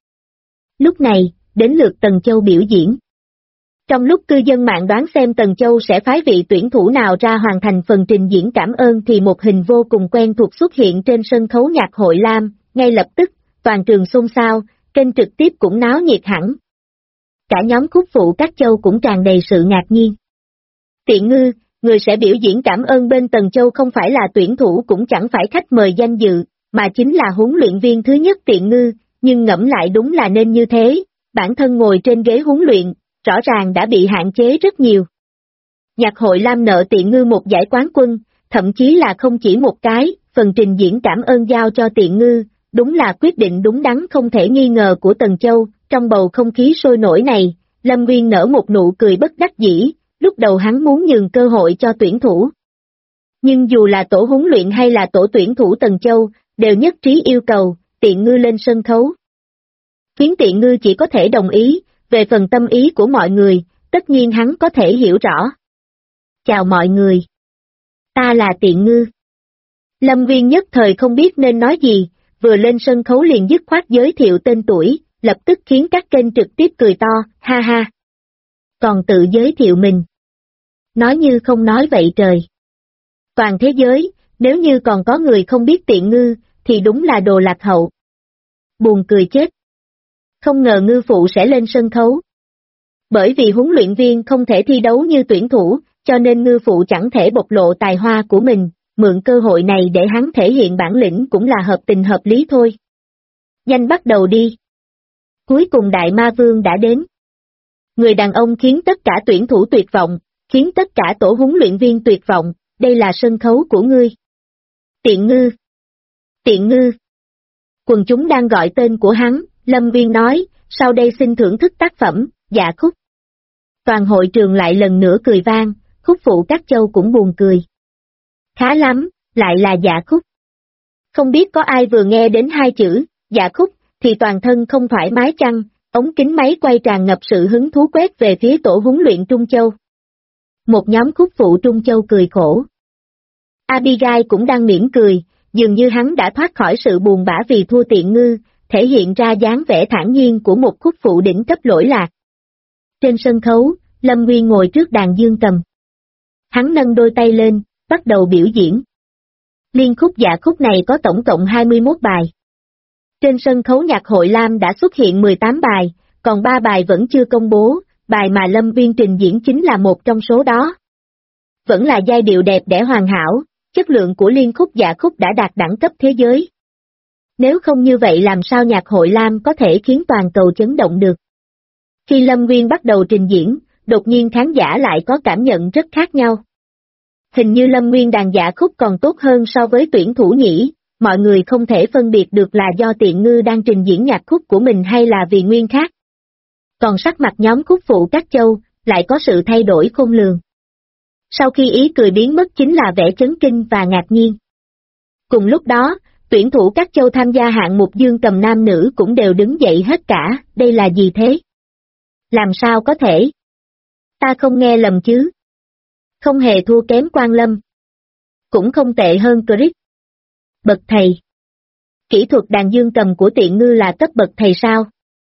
Lúc này, đến lượt Tần Châu biểu diễn. Trong lúc cư dân mạng đoán xem Tần Châu sẽ phái vị tuyển thủ nào ra hoàn thành phần trình diễn cảm ơn thì một hình vô cùng quen thuộc xuất hiện trên sân khấu nhạc hội Lam, ngay lập tức, toàn trường xôn xao, kênh trực tiếp cũng náo nhiệt hẳn. Cả nhóm khúc phụ các châu cũng tràn đầy sự ngạc nhiên. Tiện Ngư, người sẽ biểu diễn cảm ơn bên Tần Châu không phải là tuyển thủ cũng chẳng phải khách mời danh dự, mà chính là huấn luyện viên thứ nhất Tiện Ngư, nhưng ngẫm lại đúng là nên như thế, bản thân ngồi trên ghế huấn luyện, rõ ràng đã bị hạn chế rất nhiều. Nhạc hội Lam nợ Tiện Ngư một giải quán quân, thậm chí là không chỉ một cái, phần trình diễn cảm ơn giao cho Tiện Ngư, đúng là quyết định đúng đắn không thể nghi ngờ của Tần Châu. Trong bầu không khí sôi nổi này, Lâm Nguyên nở một nụ cười bất đắc dĩ, lúc đầu hắn muốn nhường cơ hội cho tuyển thủ. Nhưng dù là tổ huấn luyện hay là tổ tuyển thủ Tần Châu, đều nhất trí yêu cầu, Tiện Ngư lên sân khấu. Khiến Tiện Ngư chỉ có thể đồng ý, về phần tâm ý của mọi người, tất nhiên hắn có thể hiểu rõ. Chào mọi người. Ta là Tiện Ngư. Lâm Nguyên nhất thời không biết nên nói gì, vừa lên sân khấu liền dứt khoát giới thiệu tên tuổi, lập tức khiến các kênh trực tiếp cười to, ha ha. Còn tự giới thiệu mình. Nói như không nói vậy trời. Toàn thế giới, nếu như còn có người không biết Tiện Ngư, thì đúng là đồ lạc hậu. Buồn cười chết. Không ngờ Ngư phụ sẽ lên sân khấu. Bởi vì huấn luyện viên không thể thi đấu như tuyển thủ, cho nên Ngư phụ chẳng thể bộc lộ tài hoa của mình, mượn cơ hội này để hắn thể hiện bản lĩnh cũng là hợp tình hợp lý thôi. Nhanh bắt đầu đi. Cuối cùng Đại Ma Vương đã đến. Người đàn ông khiến tất cả tuyển thủ tuyệt vọng, khiến tất cả tổ huấn luyện viên tuyệt vọng, đây là sân khấu của ngươi. Tiện Ngư. Tiện Ngư. Quần chúng đang gọi tên của hắn, Lâm Nguyên nói, sau đây xin thưởng thức tác phẩm, Dạ Khúc. Toàn hội trường lại lần nữa cười vang, Khúc phụ các châu cũng buồn cười. Khá lắm, lại là Dạ Khúc. Không biết có ai vừa nghe đến hai chữ, Dạ Khúc, thì toàn thân không thoải mái chăng, ống kính máy quay tràn ngập sự hứng thú quét về phía tổ huấn luyện Trung Châu. Một nhóm khúc phụ Trung Châu cười khổ. Abigail cũng đang mỉm cười, dường như hắn đã thoát khỏi sự buồn bã vì thua Tiện Ngư, thể hiện ra dáng vẻ thản nhiên của một khúc phụ đỉnh cấp lỗi lạc. Trên sân khấu, Lâm Nguyên ngồi trước đàn dương cầm. Hắn nâng đôi tay lên, bắt đầu biểu diễn. Liên khúc Dạ Khúc này có tổng cộng 21 bài. Trên sân khấu nhạc hội Lam đã xuất hiện 18 bài, còn 3 bài vẫn chưa công bố, bài mà Lâm Nguyên trình diễn chính là một trong số đó. Vẫn là giai điệu đẹp đẽ hoàn hảo, chất lượng của liên khúc Dạ Khúc đã đạt đẳng cấp thế giới. Nếu không như vậy làm sao nhạc hội Lam có thể khiến toàn cầu chấn động được. Khi Lâm Nguyên bắt đầu trình diễn, đột nhiên khán giả lại có cảm nhận rất khác nhau. Hình như Lâm Nguyên đàn Dạ Khúc còn tốt hơn so với tuyển thủ nhỉ, mọi người không thể phân biệt được là do Tiện Ngư đang trình diễn nhạc khúc của mình hay là vì nguyên khác. Còn sắc mặt nhóm khúc phụ các châu, lại có sự thay đổi khôn lường. Sau khi ý cười biến mất chính là vẻ chấn kinh và ngạc nhiên. Cùng lúc đó, tuyển thủ các châu tham gia hạng mục dương cầm nam nữ cũng đều đứng dậy hết cả, đây là gì thế? Làm sao có thể? Ta không nghe lầm chứ? Không hề thua kém Quang Lâm. Cũng không tệ hơn Chris. Bậc thầy. Kỹ thuật đàn dương cầm của Tiện Ngư là cấp bậc thầy sao?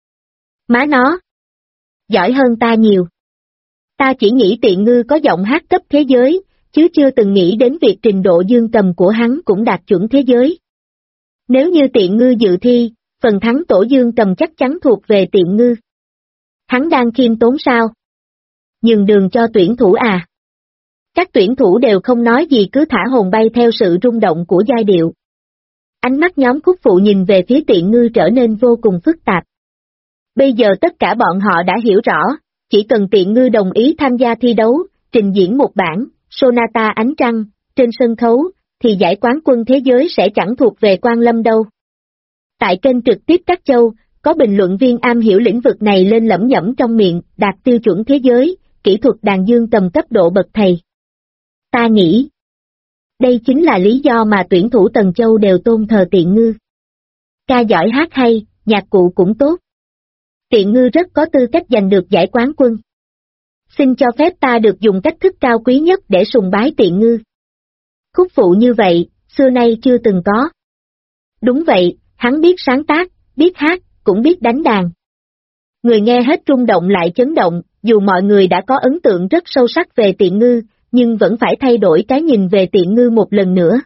Má nó. Giỏi hơn ta nhiều. Ta chỉ nghĩ Tiện Ngư có giọng hát cấp thế giới, chứ chưa từng nghĩ đến việc trình độ dương cầm của hắn cũng đạt chuẩn thế giới. Nếu như Tiện Ngư dự thi, phần thắng tổ dương cầm chắc chắn thuộc về Tiện Ngư. Hắn đang khiêm tốn sao? Nhường đường cho tuyển thủ à? Các tuyển thủ đều không nói gì cứ thả hồn bay theo sự rung động của giai điệu. Ánh mắt nhóm khúc phụ nhìn về phía Tiện Ngư trở nên vô cùng phức tạp. Bây giờ tất cả bọn họ đã hiểu rõ, chỉ cần Tiện Ngư đồng ý tham gia thi đấu, trình diễn một bản, Sonata Ánh Trăng, trên sân khấu, thì giải quán quân thế giới sẽ chẳng thuộc về Quang Lâm đâu. Tại kênh trực tiếp các châu, có bình luận viên am hiểu lĩnh vực này lên lẩm nhẩm trong miệng, đạt tiêu chuẩn thế giới, kỹ thuật đàn dương cầm cấp độ bậc thầy. Ta nghĩ, đây chính là lý do mà tuyển thủ Tần Châu đều tôn thờ Tiện Ngư. Ca giỏi hát hay, nhạc cụ cũng tốt. Tiện Ngư rất có tư cách giành được giải quán quân. Xin cho phép ta được dùng cách thức cao quý nhất để sùng bái Tiện Ngư. Khúc phụ như vậy, xưa nay chưa từng có. Đúng vậy, hắn biết sáng tác, biết hát, cũng biết đánh đàn. Người nghe hết rung động lại chấn động, dù mọi người đã có ấn tượng rất sâu sắc về Tiện Ngư, nhưng vẫn phải thay đổi cái nhìn về Tiện Ngư một lần nữa.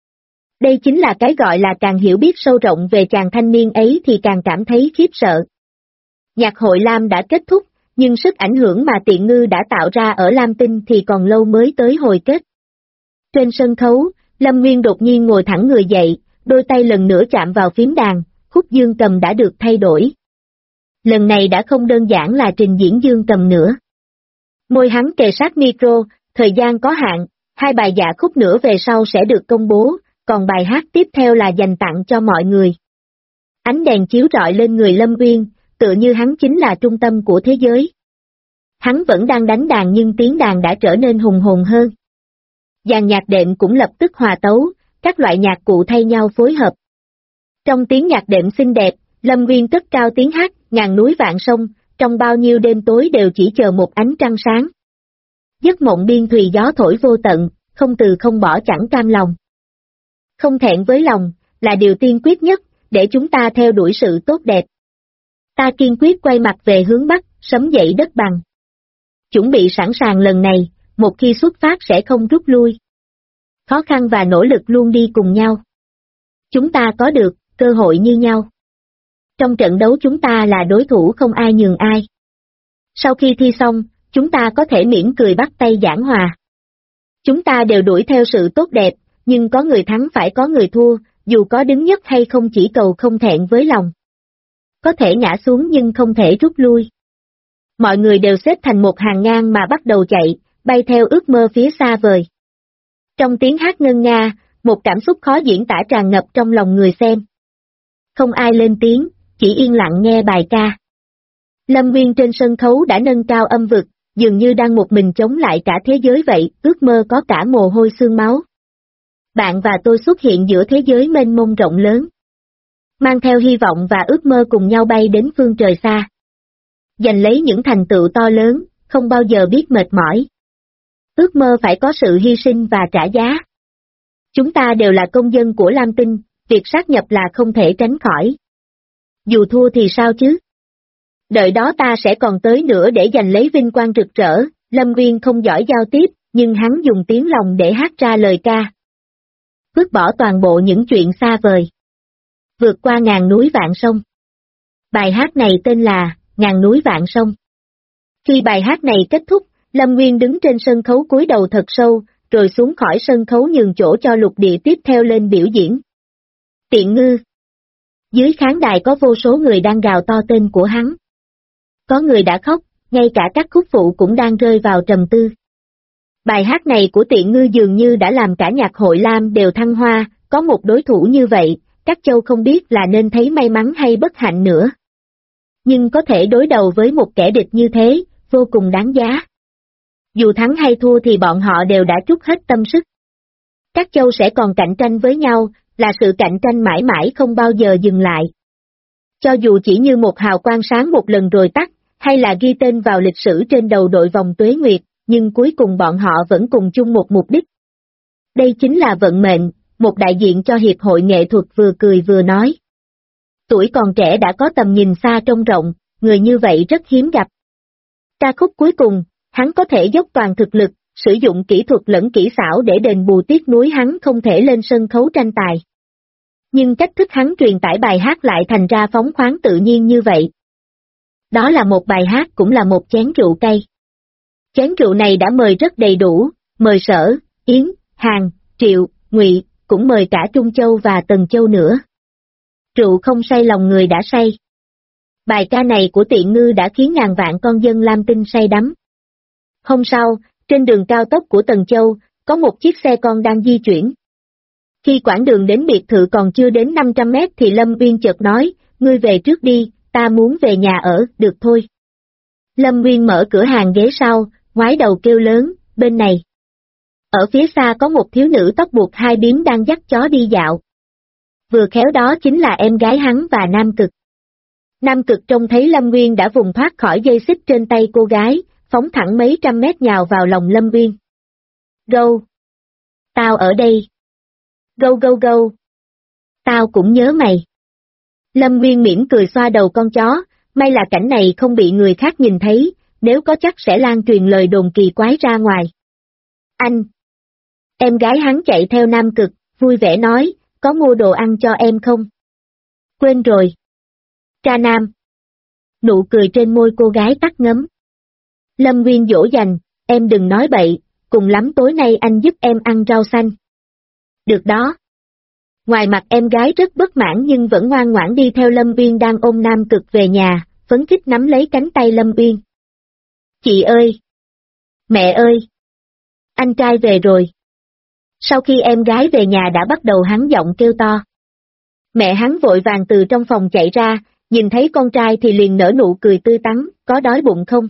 Đây chính là cái gọi là càng hiểu biết sâu rộng về chàng thanh niên ấy thì càng cảm thấy khiếp sợ. Nhạc hội Lam đã kết thúc, nhưng sức ảnh hưởng mà Tiện Ngư đã tạo ra ở Lam Tinh thì còn lâu mới tới hồi kết. Trên sân khấu, Lâm Nguyên đột nhiên ngồi thẳng người dậy, đôi tay lần nữa chạm vào phím đàn, khúc dương cầm đã được thay đổi. Lần này đã không đơn giản là trình diễn dương cầm nữa. Môi hắn kề sát micro, thời gian có hạn, Hai bài dạ khúc nữa về sau sẽ được công bố, còn bài hát tiếp theo là dành tặng cho mọi người. Ánh đèn chiếu rọi lên người Lâm Uyên, tựa như hắn chính là trung tâm của thế giới. Hắn vẫn đang đánh đàn nhưng tiếng đàn đã trở nên hùng hồn hơn. Dàn nhạc đệm cũng lập tức hòa tấu, các loại nhạc cụ thay nhau phối hợp. Trong tiếng nhạc đệm xinh đẹp, Lâm Uyên cất cao tiếng hát, ngàn núi vạn sông, trong bao nhiêu đêm tối đều chỉ chờ một ánh trăng sáng. Giấc mộng biên thùy gió thổi vô tận, không từ không bỏ chẳng cam lòng. Không thẹn với lòng, là điều tiên quyết nhất, để chúng ta theo đuổi sự tốt đẹp. Ta kiên quyết quay mặt về hướng Bắc, sấm dậy đất bằng. Chuẩn bị sẵn sàng lần này, một khi xuất phát sẽ không rút lui. Khó khăn và nỗ lực luôn đi cùng nhau. Chúng ta có được cơ hội như nhau. Trong trận đấu chúng ta là đối thủ không ai nhường ai. Sau khi thi xong, chúng ta có thể mỉm cười bắt tay giảng hòa. Chúng ta đều đuổi theo sự tốt đẹp, nhưng có người thắng phải có người thua, dù có đứng nhất hay không chỉ cầu không thẹn với lòng. Có thể ngã xuống nhưng không thể rút lui. Mọi người đều xếp thành một hàng ngang mà bắt đầu chạy, bay theo ước mơ phía xa vời. Trong tiếng hát ngân nga, một cảm xúc khó diễn tả tràn ngập trong lòng người xem. Không ai lên tiếng, chỉ yên lặng nghe bài ca. Lâm Uyên trên sân khấu đã nâng cao âm vực, dường như đang một mình chống lại cả thế giới vậy, ước mơ có cả mồ hôi xương máu. Bạn và tôi xuất hiện giữa thế giới mênh mông rộng lớn. Mang theo hy vọng và ước mơ cùng nhau bay đến phương trời xa. Giành lấy những thành tựu to lớn, không bao giờ biết mệt mỏi. Ước mơ phải có sự hy sinh và trả giá. Chúng ta đều là công dân của Lam Tinh, việc sát nhập là không thể tránh khỏi. Dù thua thì sao chứ? Đợi đó ta sẽ còn tới nữa để giành lấy vinh quang rực rỡ. Lâm Uyên không giỏi giao tiếp, nhưng hắn dùng tiếng lòng để hát ra lời ca. Vứt bỏ toàn bộ những chuyện xa vời. Vượt qua ngàn núi vạn sông. Bài hát này tên là Ngàn núi vạn sông. Khi bài hát này kết thúc, Lâm Uyên đứng trên sân khấu cúi đầu thật sâu, rồi xuống khỏi sân khấu nhường chỗ cho lục địa tiếp theo lên biểu diễn. Tiện ngư. Dưới khán đài có vô số người đang gào to tên của hắn. Có người đã khóc, ngay cả các khúc phụ cũng đang rơi vào trầm tư. Bài hát này của Tiện ngư dường như đã làm cả nhạc hội Lam đều thăng hoa, có một đối thủ như vậy, các châu không biết là nên thấy may mắn hay bất hạnh nữa. Nhưng có thể đối đầu với một kẻ địch như thế, vô cùng đáng giá. Dù thắng hay thua thì bọn họ đều đã trút hết tâm sức. Các châu sẽ còn cạnh tranh với nhau, là sự cạnh tranh mãi mãi không bao giờ dừng lại. Cho dù chỉ như một hào quang sáng một lần rồi tắt, hay là ghi tên vào lịch sử trên đầu đội vòng tuế nguyệt, nhưng cuối cùng bọn họ vẫn cùng chung một mục đích. Đây chính là vận mệnh, một đại diện cho Hiệp hội Nghệ thuật vừa cười vừa nói. Tuổi còn trẻ đã có tầm nhìn xa trông rộng, người như vậy rất hiếm gặp. Ca khúc cuối cùng, hắn có thể dốc toàn thực lực, sử dụng kỹ thuật lẫn kỹ xảo để đền bù tiếc nuối hắn không thể lên sân khấu tranh tài. Nhưng cách thức hắn truyền tải bài hát lại thành ra phóng khoáng tự nhiên như vậy. Đó là một bài hát cũng là một chén rượu cay. Chén rượu này đã mời rất đầy đủ, mời Sở, Yến, Hàn, Triệu, Ngụy, cũng mời cả Trung Châu và Tần Châu nữa. Rượu không say lòng người đã say. Bài ca này của Tiện ngư đã khiến ngàn vạn con dân Lam Tinh say đắm. Hôm sau, trên đường cao tốc của Tần Châu, có một chiếc xe con đang di chuyển. Khi quãng đường đến biệt thự còn chưa đến 500 mét thì Lâm Uyên chợt nói, ngươi về trước đi, ta muốn về nhà ở, được thôi. Lâm Uyên mở cửa hàng ghế sau, ngoái đầu kêu lớn, bên này. Ở phía xa có một thiếu nữ tóc buộc hai bím đang dắt chó đi dạo. Vừa khéo đó chính là em gái hắn và Nam Cực. Nam Cực trông thấy Lâm Uyên đã vùng thoát khỏi dây xích trên tay cô gái, phóng thẳng mấy trăm mét nhào vào lòng Lâm Uyên. Gâu! Tao ở đây! Gâu gâu gâu! Tao cũng nhớ mày! Lâm Uyên mỉm cười xoa đầu con chó, may là cảnh này không bị người khác nhìn thấy, nếu có chắc sẽ lan truyền lời đồn kỳ quái ra ngoài. Anh! Em gái hắn chạy theo Nam Cực, vui vẻ nói, có mua đồ ăn cho em không? Quên rồi. Tra Nam. Nụ cười trên môi cô gái tắt ngấm. Lâm Uyên dỗ dành, em đừng nói bậy, cùng lắm tối nay anh giúp em ăn rau xanh. Được đó. Ngoài mặt em gái rất bất mãn nhưng vẫn ngoan ngoãn đi theo Lâm Uyên đang ôm Nam Cực về nhà, phấn khích nắm lấy cánh tay Lâm Uyên. Chị ơi! Mẹ ơi! Anh trai về rồi, Sau khi em gái về nhà đã bắt đầu hắn giọng kêu to. Mẹ hắn vội vàng từ trong phòng chạy ra, nhìn thấy con trai thì liền nở nụ cười tươi tắn, có đói bụng không?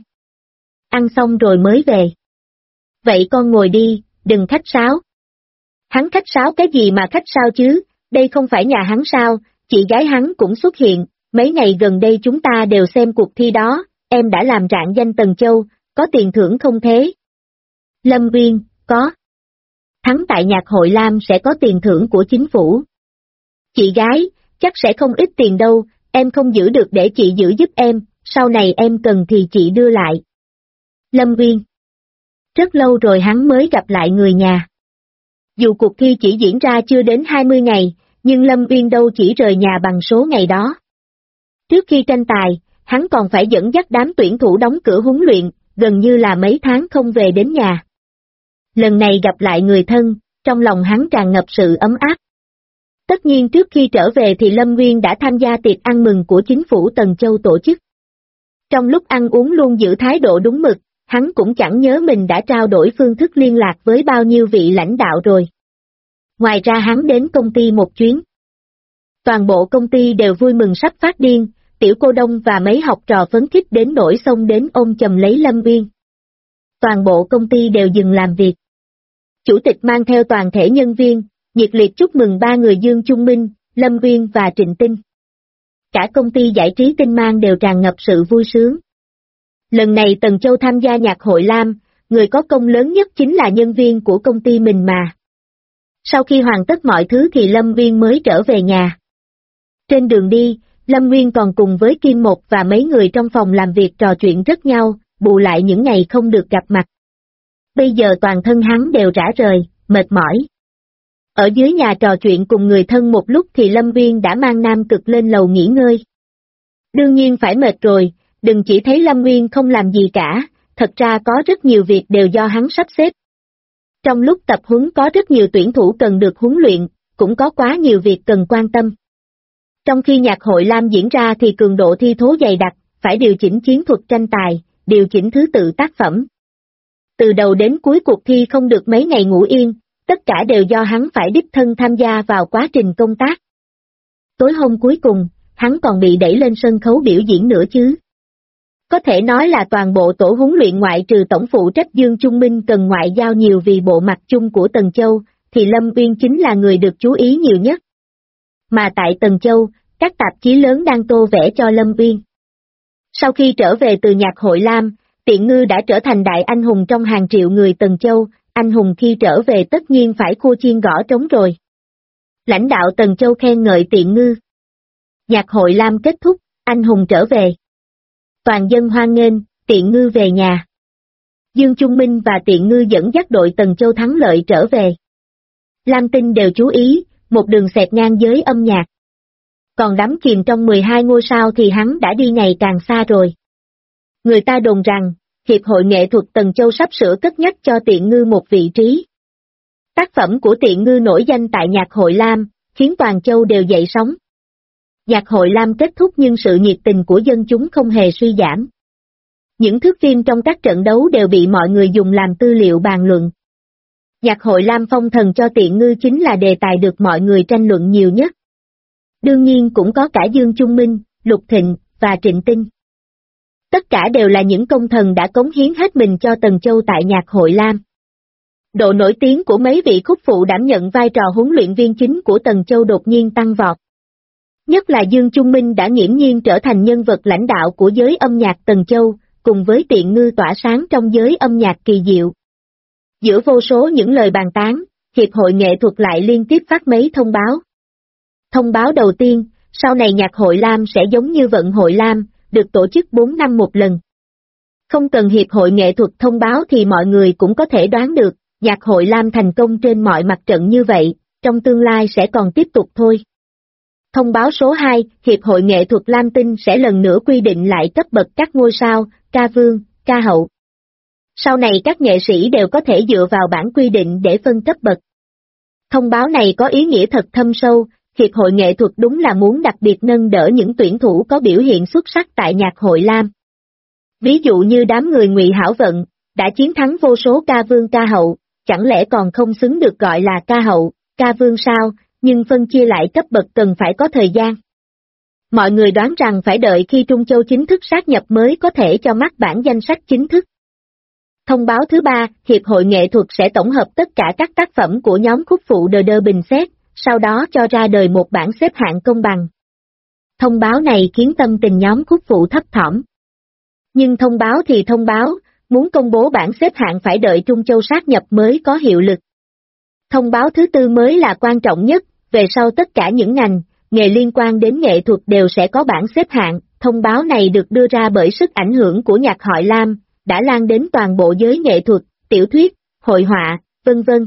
Ăn xong rồi mới về. Vậy con ngồi đi, đừng khách sáo. Hắn khách sáo cái gì mà khách sáo chứ, đây không phải nhà hắn sao, chị gái hắn cũng xuất hiện, mấy ngày gần đây chúng ta đều xem cuộc thi đó, em đã làm rạng danh Tần Châu, có tiền thưởng không thế? Lâm Uyên, có. Thắng tại nhạc hội Lam sẽ có tiền thưởng của chính phủ. Chị gái, chắc sẽ không ít tiền đâu, em không giữ được để chị giữ giúp em, sau này em cần thì chị đưa lại. Lâm Uyên. Rất lâu rồi hắn mới gặp lại người nhà. Dù cuộc thi chỉ diễn ra chưa đến 20 ngày, nhưng Lâm Uyên đâu chỉ rời nhà bằng số ngày đó. Trước khi tranh tài, hắn còn phải dẫn dắt đám tuyển thủ đóng cửa huấn luyện, gần như là mấy tháng không về đến nhà. Lần này gặp lại người thân, trong lòng hắn tràn ngập sự ấm áp. Tất nhiên trước khi trở về thì Lâm Uyên đã tham gia tiệc ăn mừng của chính phủ Tần Châu tổ chức. Trong lúc ăn uống luôn giữ thái độ đúng mực, hắn cũng chẳng nhớ mình đã trao đổi phương thức liên lạc với bao nhiêu vị lãnh đạo rồi. Ngoài ra hắn đến công ty một chuyến. Toàn bộ công ty đều vui mừng sắp phát điên, tiểu cô đông và mấy học trò phấn khích đến nỗi xông đến ôm chầm lấy Lâm Uyên. Toàn bộ công ty đều dừng làm việc. Chủ tịch mang theo toàn thể nhân viên, nhiệt liệt chúc mừng ba người Dương Trung Minh, Lâm Uyên và Trịnh Tinh. Cả công ty giải trí Tinh Mang đều tràn ngập sự vui sướng. Lần này Tần Châu tham gia nhạc hội Lam, người có công lớn nhất chính là nhân viên của công ty mình mà. Sau khi hoàn tất mọi thứ thì Lâm Uyên mới trở về nhà. Trên đường đi, Lâm Uyên còn cùng với Kim Một và mấy người trong phòng làm việc trò chuyện rất nhau, bù lại những ngày không được gặp mặt. Bây giờ toàn thân hắn đều rã rời, mệt mỏi. Ở dưới nhà trò chuyện cùng người thân một lúc thì Lâm Uyên đã mang Nam Cực lên lầu nghỉ ngơi. Đương nhiên phải mệt rồi, đừng chỉ thấy Lâm Uyên không làm gì cả, thật ra có rất nhiều việc đều do hắn sắp xếp. Trong lúc tập huấn có rất nhiều tuyển thủ cần được huấn luyện, cũng có quá nhiều việc cần quan tâm. Trong khi nhạc hội Lam diễn ra thì cường độ thi thố dày đặc, phải điều chỉnh chiến thuật tranh tài, điều chỉnh thứ tự tác phẩm. Từ đầu đến cuối cuộc thi không được mấy ngày ngủ yên, tất cả đều do hắn phải đích thân tham gia vào quá trình công tác. Tối hôm cuối cùng, hắn còn bị đẩy lên sân khấu biểu diễn nữa chứ. Có thể nói là toàn bộ tổ huấn luyện ngoại trừ tổng phụ trách Dương Trung Minh cần ngoại giao nhiều vì bộ mặt chung của Tần Châu, thì Lâm Uyên chính là người được chú ý nhiều nhất. Mà tại Tần Châu, các tạp chí lớn đang tô vẽ cho Lâm Uyên. Sau khi trở về từ nhạc hội Lam, Tiện Ngư đã trở thành đại anh hùng trong hàng triệu người Tần Châu, anh hùng khi trở về tất nhiên phải khua chiên gõ trống rồi. Lãnh đạo Tần Châu khen ngợi Tiện Ngư. Nhạc hội Lam kết thúc, anh hùng trở về. Toàn dân hoan nghênh, Tiện Ngư về nhà. Dương Trung Minh và Tiện Ngư dẫn dắt đội Tần Châu thắng lợi trở về. Lam Tinh đều chú ý, một đường xẹt ngang giới âm nhạc. Còn đắm chìm trong 12 ngôi sao thì hắn đã đi ngày càng xa rồi. Người ta đồn rằng, Hiệp hội Nghệ thuật Tần Châu sắp sửa cất nhắc cho Tiện Ngư một vị trí. Tác phẩm của Tiện Ngư nổi danh tại nhạc hội Lam, khiến toàn châu đều dậy sóng. Nhạc hội Lam kết thúc nhưng sự nhiệt tình của dân chúng không hề suy giảm. Những thước phim trong các trận đấu đều bị mọi người dùng làm tư liệu bàn luận. Nhạc hội Lam phong thần cho Tiện Ngư chính là đề tài được mọi người tranh luận nhiều nhất. Đương nhiên cũng có cả Dương Trung Minh, Lục Thịnh, và Trịnh Tinh. Tất cả đều là những công thần đã cống hiến hết mình cho Tần Châu tại nhạc hội Lam. Độ nổi tiếng của mấy vị khúc phụ đảm nhận vai trò huấn luyện viên chính của Tần Châu đột nhiên tăng vọt. Nhất là Dương Trung Minh đã nghiễm nhiên trở thành nhân vật lãnh đạo của giới âm nhạc Tần Châu, cùng với Tiện Ngư tỏa sáng trong giới âm nhạc kỳ diệu. Giữa vô số những lời bàn tán, Hiệp hội Nghệ thuật lại liên tiếp phát mấy thông báo. Thông báo đầu tiên, sau này nhạc hội Lam sẽ giống như vận hội Lam, được tổ chức 4 năm một lần. Không cần Hiệp hội Nghệ thuật thông báo thì mọi người cũng có thể đoán được, nhạc hội Lam thành công trên mọi mặt trận như vậy, trong tương lai sẽ còn tiếp tục thôi. Thông báo số 2, Hiệp hội Nghệ thuật Lam Tinh sẽ lần nữa quy định lại cấp bậc các ngôi sao, ca vương, ca hậu. Sau này các nghệ sĩ đều có thể dựa vào bản quy định để phân cấp bậc. Thông báo này có ý nghĩa thật thâm sâu, Hiệp hội Nghệ thuật đúng là muốn đặc biệt nâng đỡ những tuyển thủ có biểu hiện xuất sắc tại nhạc hội Lam. Ví dụ như đám người Ngụy Hảo Vận, đã chiến thắng vô số ca vương ca hậu, chẳng lẽ còn không xứng được gọi là ca hậu, ca vương sao, nhưng phân chia lại cấp bậc cần phải có thời gian. Mọi người đoán rằng phải đợi khi Trung Châu chính thức sát nhập mới có thể cho mắt bản danh sách chính thức. Thông báo thứ ba, Hiệp hội nghệ thuật sẽ tổng hợp tất cả các tác phẩm của nhóm khúc phụ đờ đơ bình xét, sau đó cho ra đời một bảng xếp hạng công bằng. Thông báo này khiến tâm tình nhóm khúc phụ thấp thỏm. Nhưng thông báo thì thông báo, muốn công bố bảng xếp hạng phải đợi Trung Châu sát nhập mới có hiệu lực. Thông báo thứ tư mới là quan trọng nhất, về sau tất cả những ngành, nghề liên quan đến nghệ thuật đều sẽ có bảng xếp hạng. Thông báo này được đưa ra bởi sức ảnh hưởng của nhạc hội Lam, đã lan đến toàn bộ giới nghệ thuật, tiểu thuyết, hội họa, vân vân.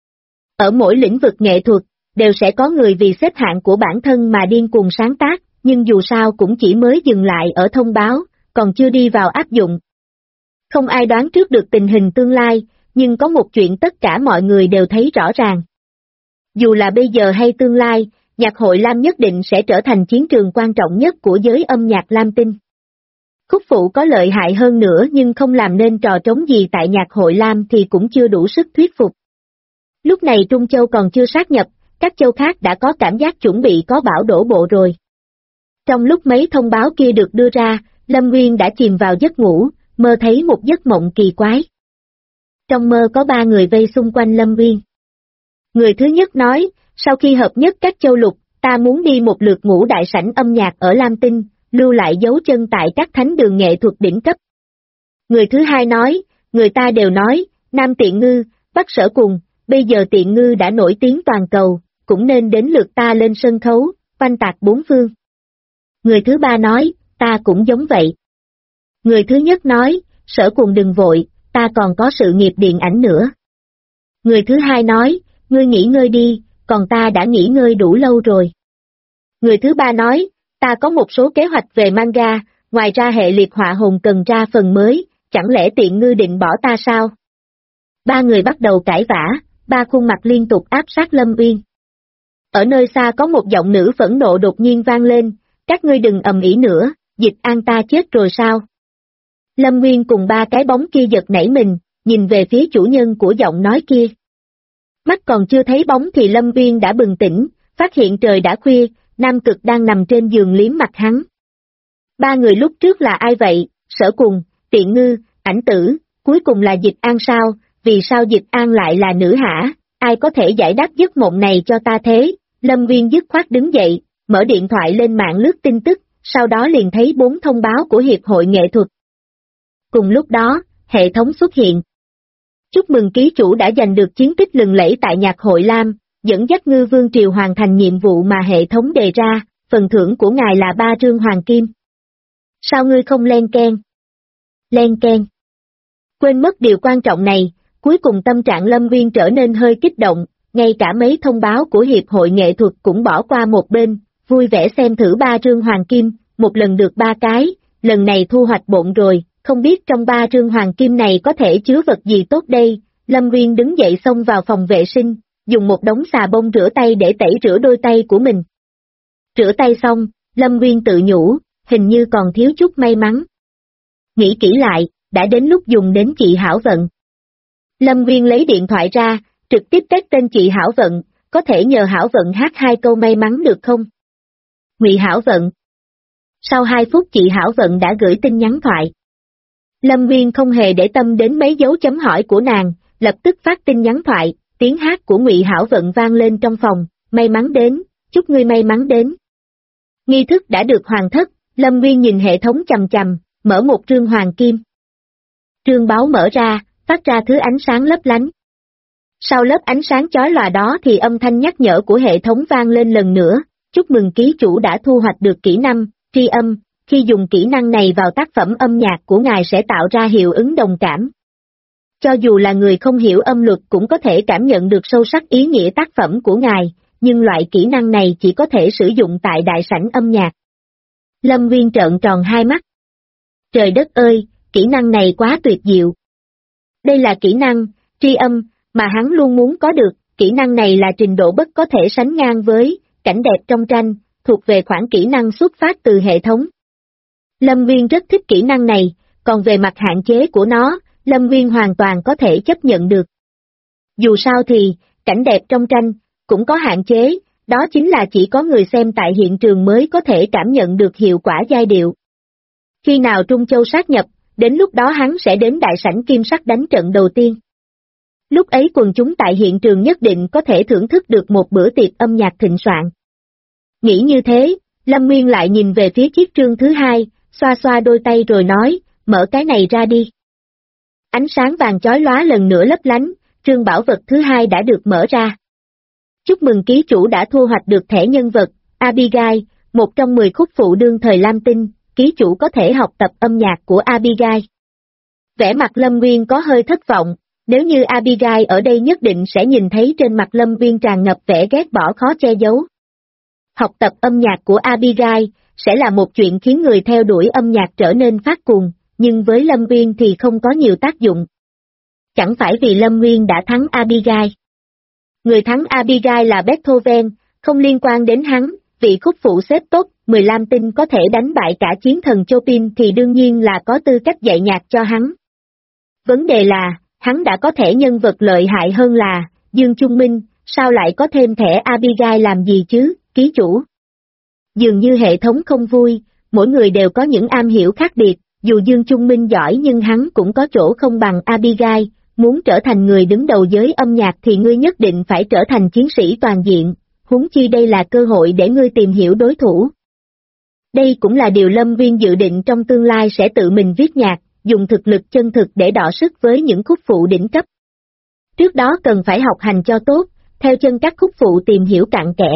Ở mỗi lĩnh vực nghệ thuật, đều sẽ có người vì xếp hạng của bản thân mà điên cuồng sáng tác, nhưng dù sao cũng chỉ mới dừng lại ở thông báo, còn chưa đi vào áp dụng. Không ai đoán trước được tình hình tương lai, nhưng có một chuyện tất cả mọi người đều thấy rõ ràng. Dù là bây giờ hay tương lai, nhạc hội Lam nhất định sẽ trở thành chiến trường quan trọng nhất của giới âm nhạc Lam Tinh. Khúc phụ có lợi hại hơn nữa nhưng không làm nên trò trống gì tại nhạc hội Lam thì cũng chưa đủ sức thuyết phục. Lúc này Trung Châu còn chưa sát nhập, các châu khác đã có cảm giác chuẩn bị có bão đổ bộ rồi. Trong lúc mấy thông báo kia được đưa ra, Lâm Nguyên đã chìm vào giấc ngủ, mơ thấy một giấc mộng kỳ quái. Trong mơ có 3 người vây xung quanh Lâm Nguyên. Người thứ nhất nói, sau khi hợp nhất các châu lục, ta muốn đi một lượt ngũ đại sảnh âm nhạc ở Lam Tinh, lưu lại dấu chân tại các thánh đường nghệ thuật đỉnh cấp. Người thứ hai nói, người ta đều nói, Nam Tiện Ngư, Bắc Sở Cùng, bây giờ Tiện Ngư đã nổi tiếng toàn cầu, cũng nên đến lượt ta lên sân khấu, oanh tạc bốn phương. Người thứ ba nói, ta cũng giống vậy. Người thứ nhất nói, Sở Cùng đừng vội, ta còn có sự nghiệp điện ảnh nữa. Người thứ hai nói, ngươi nghỉ ngơi đi, còn ta đã nghỉ ngơi đủ lâu rồi. Người thứ ba nói, ta có một số kế hoạch về manga, ngoài ra hệ liệt họa hồn cần ra phần mới, chẳng lẽ Tiện Ngư định bỏ ta sao? 3 người bắt đầu cãi vã, 3 khuôn mặt liên tục áp sát Lâm Uyên. Ở nơi xa có một giọng nữ phẫn nộ đột nhiên vang lên, các ngươi đừng ầm ĩ nữa, Dịch An ta chết rồi sao? Lâm Nguyên cùng 3 cái bóng kia giật nảy mình, nhìn về phía chủ nhân của giọng nói kia. Mắt còn chưa thấy bóng thì Lâm Uyên đã bừng tỉnh, phát hiện trời đã khuya, Nam Cực đang nằm trên giường liếm mặt hắn. 3 người lúc trước là ai vậy? Sở Cùng, Tiện Ngư, Ảnh Tử, cuối cùng là Dịch An sao? Vì sao Dịch An lại là nữ hả? Ai có thể giải đáp giấc mộng này cho ta thế? Lâm Nguyên dứt khoát đứng dậy, mở điện thoại lên mạng lướt tin tức, sau đó liền thấy 4 thông báo của Hiệp hội nghệ thuật. Cùng lúc đó, hệ thống xuất hiện. Chúc mừng ký chủ đã giành được chiến tích lừng lẫy tại nhạc hội Lam, dẫn dắt Ngư Vương Triều hoàn thành nhiệm vụ mà hệ thống đề ra, phần thưởng của ngài là 3 trương hoàng kim. Sao ngươi không len keng? Len keng. Quên mất điều quan trọng này, cuối cùng tâm trạng Lâm Nguyên trở nên hơi kích động, ngay cả mấy thông báo của Hiệp hội nghệ thuật cũng bỏ qua một bên, vui vẻ xem thử 3 trương hoàng kim, một lần được 3 cái, lần này thu hoạch bộn rồi, không biết trong 3 trương hoàng kim này có thể chứa vật gì tốt đây. Lâm Nguyên đứng dậy xông vào phòng vệ sinh, dùng một đống xà bông rửa tay để tẩy rửa đôi tay của mình. Rửa tay xong, Lâm Nguyên tự nhủ, hình như còn thiếu chút may mắn. Nghĩ kỹ lại, đã đến lúc dùng đến chị Hảo Vận. Lâm Nguyên lấy điện thoại ra, trực tiếp test tên chị Hảo Vận, có thể nhờ Hảo Vận hát 2 câu may mắn được không? Ngụy Hảo Vận. Sau 2 phút chị Hảo Vận đã gửi tin nhắn thoại. Lâm Nguyên không hề để tâm đến mấy dấu chấm hỏi của nàng, lập tức phát tin nhắn thoại, tiếng hát của Ngụy Hảo Vận vang lên trong phòng, may mắn đến, chúc ngươi may mắn đến. Nghi thức đã được hoàn tất, Lâm Nguyên nhìn hệ thống chằm chằm, mở một trương hoàng kim. Trương báo mở ra, phát ra thứ ánh sáng lấp lánh. Sau lớp ánh sáng chói lòa đó thì âm thanh nhắc nhở của hệ thống vang lên lần nữa, chúc mừng ký chủ đã thu hoạch được kỹ năng, tri âm, khi dùng kỹ năng này vào tác phẩm âm nhạc của ngài sẽ tạo ra hiệu ứng đồng cảm. Cho dù là người không hiểu âm luật cũng có thể cảm nhận được sâu sắc ý nghĩa tác phẩm của ngài, nhưng loại kỹ năng này chỉ có thể sử dụng tại đại sảnh âm nhạc. Lâm Nguyên trợn tròn hai mắt. Trời đất ơi, kỹ năng này quá tuyệt diệu. Đây là kỹ năng, tri âm, mà hắn luôn muốn có được, kỹ năng này là trình độ bất có thể sánh ngang với cảnh đẹp trong tranh, thuộc về khoản kỹ năng xuất phát từ hệ thống. Lâm Nguyên rất thích kỹ năng này, còn về mặt hạn chế của nó, Lâm Nguyên hoàn toàn có thể chấp nhận được. Dù sao thì, cảnh đẹp trong tranh, cũng có hạn chế, đó chính là chỉ có người xem tại hiện trường mới có thể cảm nhận được hiệu quả giai điệu. Khi nào Trung Châu sát nhập, đến lúc đó hắn sẽ đến đại sảnh kim sắc đánh trận đầu tiên. Lúc ấy quần chúng tại hiện trường nhất định có thể thưởng thức được một bữa tiệc âm nhạc thịnh soạn. Nghĩ như thế, Lâm Nguyên lại nhìn về phía chiếc trương thứ hai, xoa xoa đôi tay rồi nói, mở cái này ra đi. Ánh sáng vàng chói lóa lần nữa lấp lánh, trương bảo vật thứ hai đã được mở ra. Chúc mừng ký chủ đã thu hoạch được thẻ nhân vật, Abigail, một trong 10 khúc phụ đương thời Lam Tinh, ký chủ có thể học tập âm nhạc của Abigail. Vẻ mặt Lâm Nguyên có hơi thất vọng, nếu như Abigail ở đây nhất định sẽ nhìn thấy trên mặt Lâm Nguyên tràn ngập vẻ ghét bỏ khó che giấu. Học tập âm nhạc của Abigail sẽ là một chuyện khiến người theo đuổi âm nhạc trở nên phát cuồng, nhưng với Lâm Nguyên thì không có nhiều tác dụng. Chẳng phải vì Lâm Nguyên đã thắng Abigail. Người thắng Abigail là Beethoven, không liên quan đến hắn, vị khúc phụ xếp tốt, 15 tinh có thể đánh bại cả chiến thần Chopin thì đương nhiên là có tư cách dạy nhạc cho hắn. Vấn đề là, hắn đã có thẻ nhân vật lợi hại hơn là, Dương Trung Minh, sao lại có thêm thẻ Abigail làm gì chứ, ký chủ? Dường như hệ thống không vui, mỗi người đều có những am hiểu khác biệt, dù Dương Trung Minh giỏi nhưng hắn cũng có chỗ không bằng Abigail, muốn trở thành người đứng đầu giới âm nhạc thì ngươi nhất định phải trở thành chiến sĩ toàn diện, huống chi đây là cơ hội để ngươi tìm hiểu đối thủ. Đây cũng là điều Lâm Nguyên dự định trong tương lai sẽ tự mình viết nhạc, dùng thực lực chân thực để đọ sức với những khúc phụ đỉnh cấp. Trước đó cần phải học hành cho tốt, theo chân các khúc phụ tìm hiểu cặn kẽ.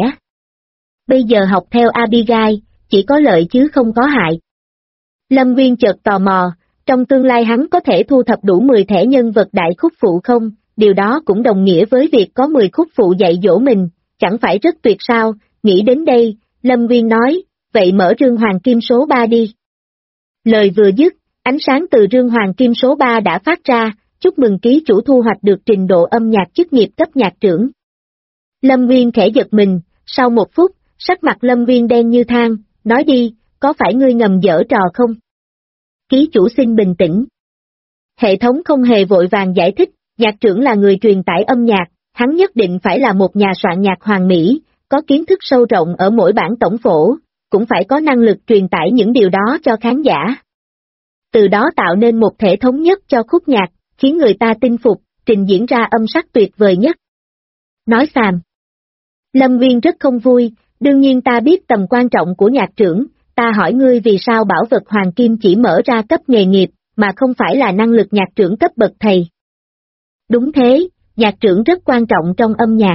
Bây giờ học theo Abigail, chỉ có lợi chứ không có hại. Lâm Nguyên chợt tò mò, trong tương lai hắn có thể thu thập đủ 10 thẻ nhân vật đại khúc phụ không, điều đó cũng đồng nghĩa với việc có 10 khúc phụ dạy dỗ mình, chẳng phải rất tuyệt sao, nghĩ đến đây, Lâm Nguyên nói, vậy mở rương hoàng kim số 3 đi. Lời vừa dứt, ánh sáng từ rương hoàng kim số 3 đã phát ra, chúc mừng ký chủ thu hoạch được trình độ âm nhạc chức nghiệp cấp nhạc trưởng. Lâm Nguyên khẽ giật mình, sau một phút, sắc mặt Lâm Nguyên đen như than, nói đi, có phải ngươi ngầm giở trò không? Ký chủ xin bình tĩnh. Hệ thống không hề vội vàng giải thích, nhạc trưởng là người truyền tải âm nhạc, hắn nhất định phải là một nhà soạn nhạc hoàn mỹ, có kiến thức sâu rộng ở mỗi bản tổng phổ, cũng phải có năng lực truyền tải những điều đó cho khán giả. Từ đó tạo nên một thể thống nhất cho khúc nhạc, khiến người ta tin phục, trình diễn ra âm sắc tuyệt vời nhất. Nói xàm. Lâm Nguyên rất không vui, đương nhiên ta biết tầm quan trọng của nhạc trưởng, ta hỏi ngươi vì sao bảo vật hoàng kim chỉ mở ra cấp nghề nghiệp, mà không phải là năng lực nhạc trưởng cấp bậc thầy. Đúng thế, nhạc trưởng rất quan trọng trong âm nhạc.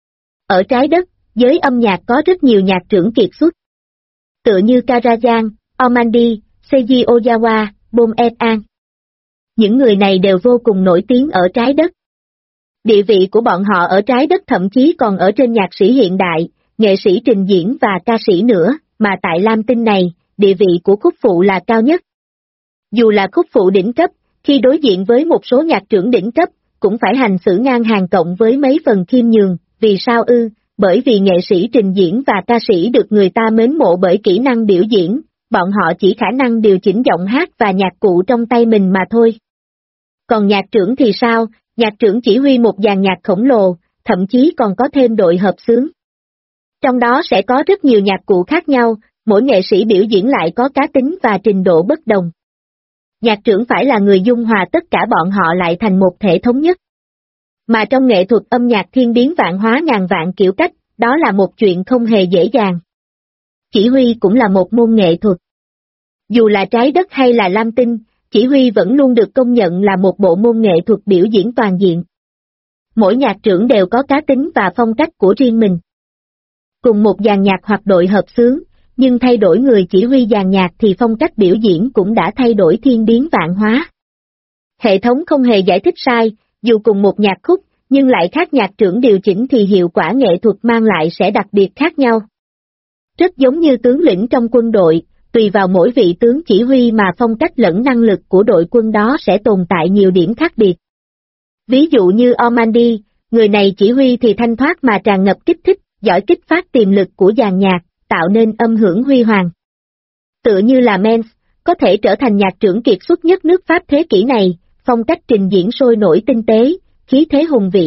Ở trái đất, giới âm nhạc có rất nhiều nhạc trưởng kiệt xuất. Tựa như Karajan, Omandi, Seiji Ozawa, Bom et.al. Những người này đều vô cùng nổi tiếng ở trái đất. Địa vị của bọn họ ở trái đất thậm chí còn ở trên nhạc sĩ hiện đại, nghệ sĩ trình diễn và ca sĩ nữa, mà tại Lam Tinh này, địa vị của khúc phụ là cao nhất. Dù là khúc phụ đỉnh cấp, khi đối diện với một số nhạc trưởng đỉnh cấp, cũng phải hành xử ngang hàng cộng với mấy phần khiêm nhường, vì sao ư? Bởi vì nghệ sĩ trình diễn và ca sĩ được người ta mến mộ bởi kỹ năng biểu diễn, bọn họ chỉ khả năng điều chỉnh giọng hát và nhạc cụ trong tay mình mà thôi. Còn nhạc trưởng thì sao? Nhạc trưởng chỉ huy một dàn nhạc khổng lồ, thậm chí còn có thêm đội hợp xướng. Trong đó sẽ có rất nhiều nhạc cụ khác nhau, mỗi nghệ sĩ biểu diễn lại có cá tính và trình độ bất đồng. Nhạc trưởng phải là người dung hòa tất cả bọn họ lại thành một thể thống nhất. Mà trong nghệ thuật âm nhạc thiên biến vạn hóa ngàn vạn kiểu cách, đó là một chuyện không hề dễ dàng. Chỉ huy cũng là một môn nghệ thuật. Dù là trái đất hay là Lam Tinh, chỉ huy vẫn luôn được công nhận là một bộ môn nghệ thuật biểu diễn toàn diện. Mỗi nhạc trưởng đều có cá tính và phong cách của riêng mình. Cùng một dàn nhạc hoặc đội hợp xướng, nhưng thay đổi người chỉ huy dàn nhạc thì phong cách biểu diễn cũng đã thay đổi thiên biến vạn hóa. Hệ thống không hề giải thích sai, dù cùng một nhạc khúc, nhưng lại khác nhạc trưởng điều chỉnh thì hiệu quả nghệ thuật mang lại sẽ đặc biệt khác nhau. Rất giống như tướng lĩnh trong quân đội, tùy vào mỗi vị tướng chỉ huy mà phong cách lẫn năng lực của đội quân đó sẽ tồn tại nhiều điểm khác biệt. Ví dụ như Omandi, người này chỉ huy thì thanh thoát mà tràn ngập kích thích, giỏi kích phát tiềm lực của dàn nhạc, tạo nên âm hưởng huy hoàng. Tựa như là Mens, có thể trở thành nhạc trưởng kiệt xuất nhất nước Pháp thế kỷ này, phong cách trình diễn sôi nổi tinh tế, khí thế hùng vĩ,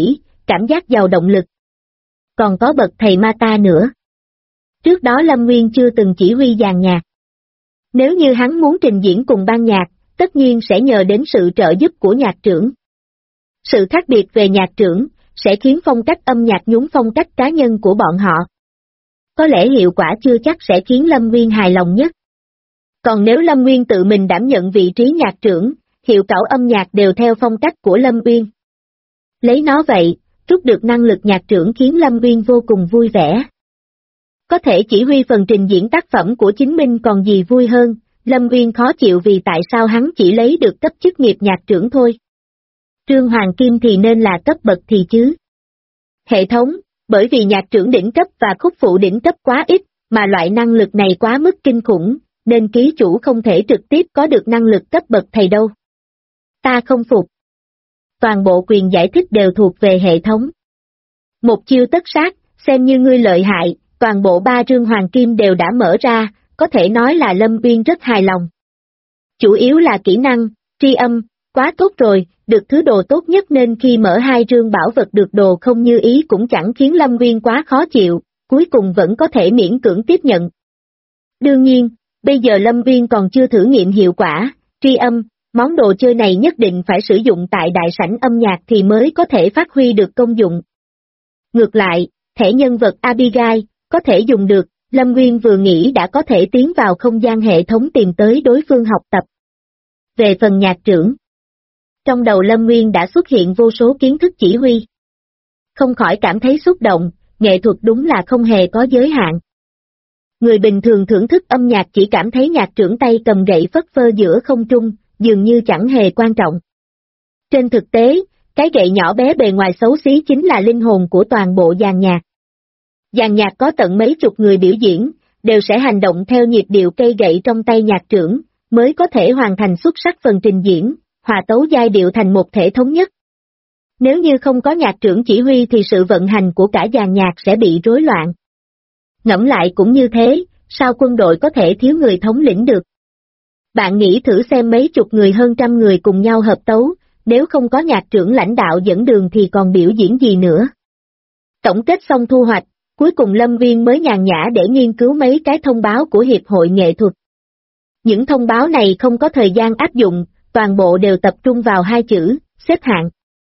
cảm giác giàu động lực. Còn có bậc thầy ma ta nữa. Trước đó Lâm Nguyên chưa từng chỉ huy dàn nhạc. Nếu như hắn muốn trình diễn cùng ban nhạc, tất nhiên sẽ nhờ đến sự trợ giúp của nhạc trưởng. Sự khác biệt về nhạc trưởng, sẽ khiến phong cách âm nhạc nhúng phong cách cá nhân của bọn họ. Có lẽ hiệu quả chưa chắc sẽ khiến Lâm Nguyên hài lòng nhất. Còn nếu Lâm Nguyên tự mình đảm nhận vị trí nhạc trưởng, hiệu quả âm nhạc đều theo phong cách của Lâm Nguyên. Lấy nó vậy, rút được năng lực nhạc trưởng khiến Lâm Nguyên vô cùng vui vẻ. Có thể chỉ huy phần trình diễn tác phẩm của chính mình còn gì vui hơn, Lâm Nguyên khó chịu vì tại sao hắn chỉ lấy được cấp chức nghiệp nhạc trưởng thôi. Trương Hoàng Kim thì nên là cấp bậc thì chứ. Hệ thống, bởi vì nhạc trưởng đỉnh cấp và khúc phụ đỉnh cấp quá ít, mà loại năng lực này quá mức kinh khủng, nên ký chủ không thể trực tiếp có được năng lực cấp bậc thầy đâu. Ta không phục. Toàn bộ quyền giải thích đều thuộc về hệ thống. Một chiêu tất sát, xem như ngươi lợi hại, toàn bộ 3 trương hoàng kim đều đã mở ra, có thể nói là Lâm Nguyên rất hài lòng. Chủ yếu là kỹ năng, tri âm, quá tốt rồi, được thứ đồ tốt nhất nên khi mở 2 trương bảo vật được đồ không như ý cũng chẳng khiến Lâm Nguyên quá khó chịu, cuối cùng vẫn có thể miễn cưỡng tiếp nhận. Đương nhiên, bây giờ Lâm Nguyên còn chưa thử nghiệm hiệu quả, tri âm, món đồ chơi này nhất định phải sử dụng tại đại sảnh âm nhạc thì mới có thể phát huy được công dụng. Ngược lại, thẻ nhân vật Abigail, có thể dùng được, Lâm Nguyên vừa nghĩ đã có thể tiến vào không gian hệ thống tìm tới đối phương học tập. Về phần nhạc trưởng, trong đầu Lâm Nguyên đã xuất hiện vô số kiến thức chỉ huy. Không khỏi cảm thấy xúc động, nghệ thuật đúng là không hề có giới hạn. Người bình thường thưởng thức âm nhạc chỉ cảm thấy nhạc trưởng tay cầm gậy phất phơ giữa không trung, dường như chẳng hề quan trọng. Trên thực tế, cái gậy nhỏ bé bề ngoài xấu xí chính là linh hồn của toàn bộ dàn nhạc. Dàn nhạc có tận mấy chục người biểu diễn, đều sẽ hành động theo nhịp điệu cây gậy trong tay nhạc trưởng, mới có thể hoàn thành xuất sắc phần trình diễn, hòa tấu giai điệu thành một thể thống nhất. Nếu như không có nhạc trưởng chỉ huy thì sự vận hành của cả dàn nhạc sẽ bị rối loạn. Ngẫm lại cũng như thế, sao quân đội có thể thiếu người thống lĩnh được? Bạn nghĩ thử xem mấy chục người hơn trăm người cùng nhau hợp tấu, nếu không có nhạc trưởng lãnh đạo dẫn đường thì còn biểu diễn gì nữa? Tổng kết xong thu hoạch, cuối cùng Lâm Nguyên mới nhàn nhã để nghiên cứu mấy cái thông báo của Hiệp hội Nghệ thuật. Những thông báo này không có thời gian áp dụng, toàn bộ đều tập trung vào 2 chữ, xếp hạng.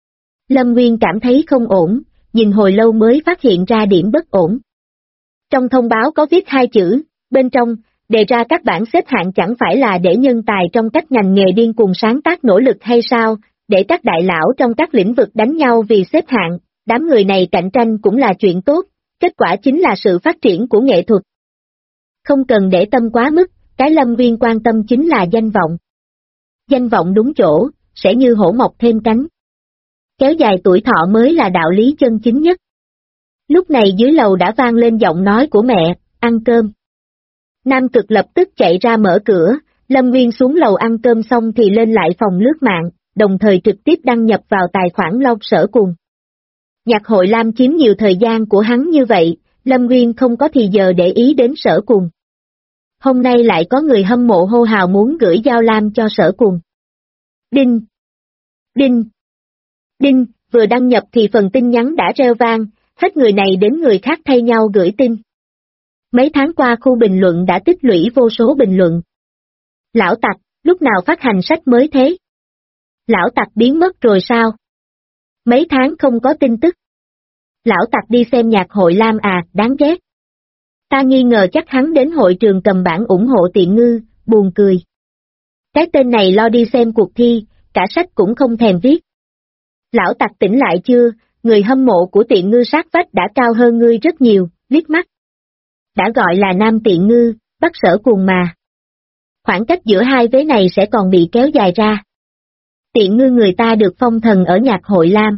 Lâm Nguyên cảm thấy không ổn, nhìn hồi lâu mới phát hiện ra điểm bất ổn. Trong thông báo có viết 2 chữ, bên trong, đề ra các bảng xếp hạng chẳng phải là để nhân tài trong các ngành nghề điên cuồng sáng tác nỗ lực hay sao, để các đại lão trong các lĩnh vực đánh nhau vì xếp hạng, đám người này cạnh tranh cũng là chuyện tốt, kết quả chính là sự phát triển của nghệ thuật. Không cần để tâm quá mức, cái Lâm Nguyên quan tâm chính là danh vọng. Danh vọng đúng chỗ, sẽ như hổ mọc thêm cánh. Kéo dài tuổi thọ mới là đạo lý chân chính nhất. Lúc này dưới lầu đã vang lên giọng nói của mẹ, ăn cơm. Nam Cực lập tức chạy ra mở cửa, Lâm Nguyên xuống lầu ăn cơm xong thì lên lại phòng lướt mạng, đồng thời trực tiếp đăng nhập vào tài khoản log Sở Cuồng. Nhạc hội Lam chiếm nhiều thời gian của hắn như vậy, Lâm Nguyên không có thì giờ để ý đến Sở Cuồng. Hôm nay lại có người hâm mộ hô hào muốn gửi giao lam cho Sở Cuồng. Đinh! Đinh! Đinh! Vừa đăng nhập thì phần tin nhắn đã reo vang, hết người này đến người khác thay nhau gửi tin. Mấy tháng qua khu bình luận đã tích lũy vô số bình luận. Lão Tặc, lúc nào phát hành sách mới thế? Lão Tặc biến mất rồi sao? Mấy tháng không có tin tức. Lão Tặc đi xem nhạc hội Lam à, đáng ghét. Ta nghi ngờ chắc hắn đến hội trường cầm bản ủng hộ Tiện Ngư, buồn cười. Cái tên này lo đi xem cuộc thi, cả sách cũng không thèm viết. Lão Tặc tỉnh lại chưa, người hâm mộ của Tiện Ngư sát vách đã cao hơn ngươi rất nhiều, liếc mắt. Đã gọi là Nam Tiện Ngư, Bắc Sở Cuồng mà. Khoảng cách giữa hai vế này sẽ còn bị kéo dài ra. Tiện Ngư người ta được phong thần ở nhạc hội Lam.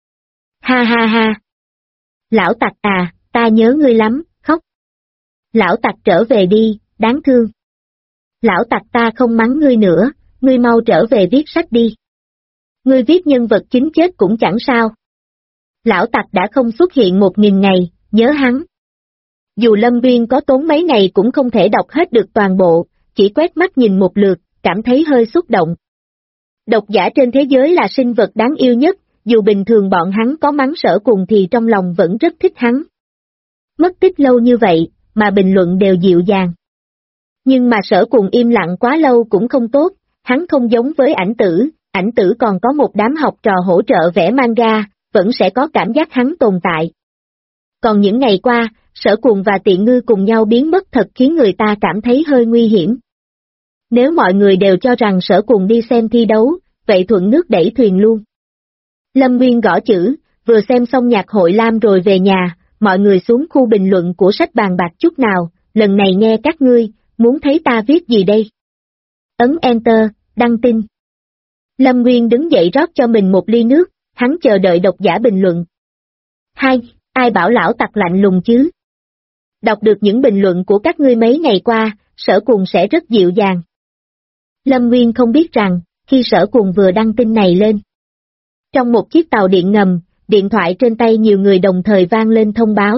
Ha ha ha. Lão Tặc à, ta nhớ ngươi lắm, khóc. Lão Tặc trở về đi, đáng thương. Lão Tặc ta không mắng ngươi nữa, ngươi mau trở về viết sách đi. Ngươi viết nhân vật chính chết cũng chẳng sao. Lão Tặc đã không xuất hiện 1000 ngày, nhớ hắn. Dù Lâm Nguyên có tốn mấy ngày cũng không thể đọc hết được toàn bộ, chỉ quét mắt nhìn một lượt, cảm thấy hơi xúc động. Độc giả trên thế giới là sinh vật đáng yêu nhất, dù bình thường bọn hắn có mắng Sở Cùng thì trong lòng vẫn rất thích hắn. Mất tích lâu như vậy, mà bình luận đều dịu dàng. Nhưng mà Sở Cùng im lặng quá lâu cũng không tốt, hắn không giống với ảnh tử còn có một đám học trò hỗ trợ vẽ manga, vẫn sẽ có cảm giác hắn tồn tại. Còn những ngày qua, Sở Cùng và Tiện Ngư cùng nhau biến mất thật khiến người ta cảm thấy hơi nguy hiểm. Nếu mọi người đều cho rằng Sở Cùng đi xem thi đấu, vậy thuận nước đẩy thuyền luôn. Lâm Nguyên gõ chữ, vừa xem xong nhạc hội lam rồi về nhà, mọi người xuống khu bình luận của sách bàn bạc chút nào, lần này nghe các ngươi, muốn thấy ta viết gì đây? Ấn Enter, đăng tin. Lâm Nguyên đứng dậy rót cho mình một ly nước, hắn chờ đợi độc giả bình luận. Ai bảo lão tặc lạnh lùng chứ? Đọc được những bình luận của các ngươi mấy ngày qua, Sở Cùng sẽ rất dịu dàng. Lâm Nguyên không biết rằng, khi Sở Cùng vừa đăng tin này lên, trong một chiếc tàu điện ngầm, điện thoại trên tay nhiều người đồng thời vang lên thông báo.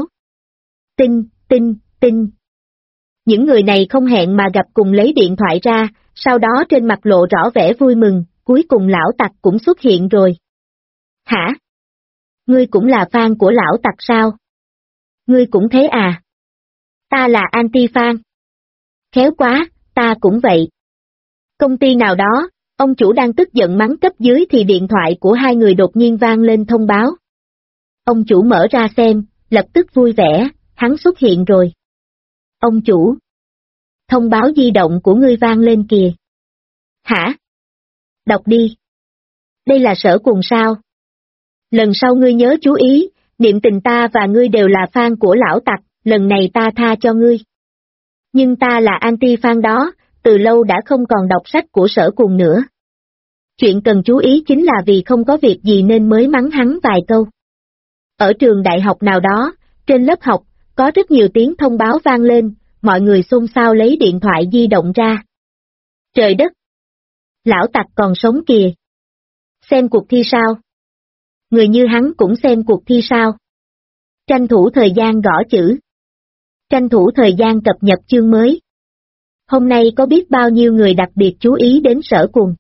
Tin. Những người này không hẹn mà gặp cùng lấy điện thoại ra, sau đó trên mặt lộ rõ vẻ vui mừng, cuối cùng lão tặc cũng xuất hiện rồi. Hả? Ngươi cũng là fan của lão tặc sao? Ngươi cũng thế à? Ta là anti-fan. Khéo quá, ta cũng vậy. Công ty nào đó, ông chủ đang tức giận mắng cấp dưới thì điện thoại của hai người đột nhiên vang lên thông báo. Ông chủ mở ra xem, lập tức vui vẻ, hắn xuất hiện rồi. Ông chủ. Thông báo di động của ngươi vang lên kìa. Hả? Đọc đi. Đây là Sở Cùng sao? Lần sau ngươi nhớ chú ý, niệm tình ta và ngươi đều là fan của lão tặc, lần này ta tha cho ngươi. Nhưng ta là anti-fan đó, từ lâu đã không còn đọc sách của Sở Cùng nữa. Chuyện cần chú ý chính là vì không có việc gì nên mới mắng hắn vài câu. Ở trường đại học nào đó, trên lớp học, có rất nhiều tiếng thông báo vang lên, mọi người xôn xao lấy điện thoại di động ra. Trời đất! Lão tặc còn sống kìa! Xem cuộc thi sao? Người như hắn cũng xem cuộc thi sao? Tranh thủ thời gian gõ chữ. Tranh thủ thời gian cập nhật chương mới. Hôm nay có biết bao nhiêu người đặc biệt chú ý đến Sở Cùng.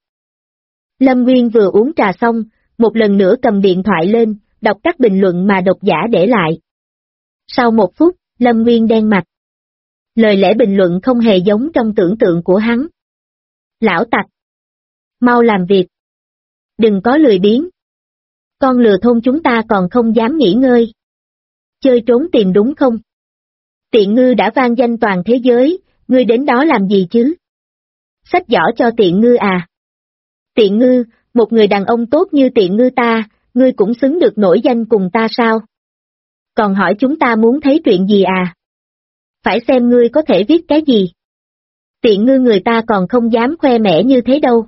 Lâm Nguyên vừa uống trà xong, một lần nữa cầm điện thoại lên, đọc các bình luận mà độc giả để lại. Sau một phút, Lâm Nguyên đen mặt. Lời lẽ bình luận không hề giống trong tưởng tượng của hắn. Lão tặc! Mau làm việc! Đừng có lười biếng! Con lừa thôn chúng ta còn không dám nghỉ ngơi. Chơi trốn tìm đúng không? Tiện Ngư đã vang danh toàn thế giới, ngươi đến đó làm gì chứ? Xách giỏ cho Tiện Ngư à? Tiện Ngư, một người đàn ông tốt như Tiện Ngư ta, ngươi cũng xứng được nổi danh cùng ta sao? Còn hỏi chúng ta muốn thấy chuyện gì à? Phải xem ngươi có thể viết cái gì. Tiện Ngư người ta còn không dám khoe mẽ như thế đâu.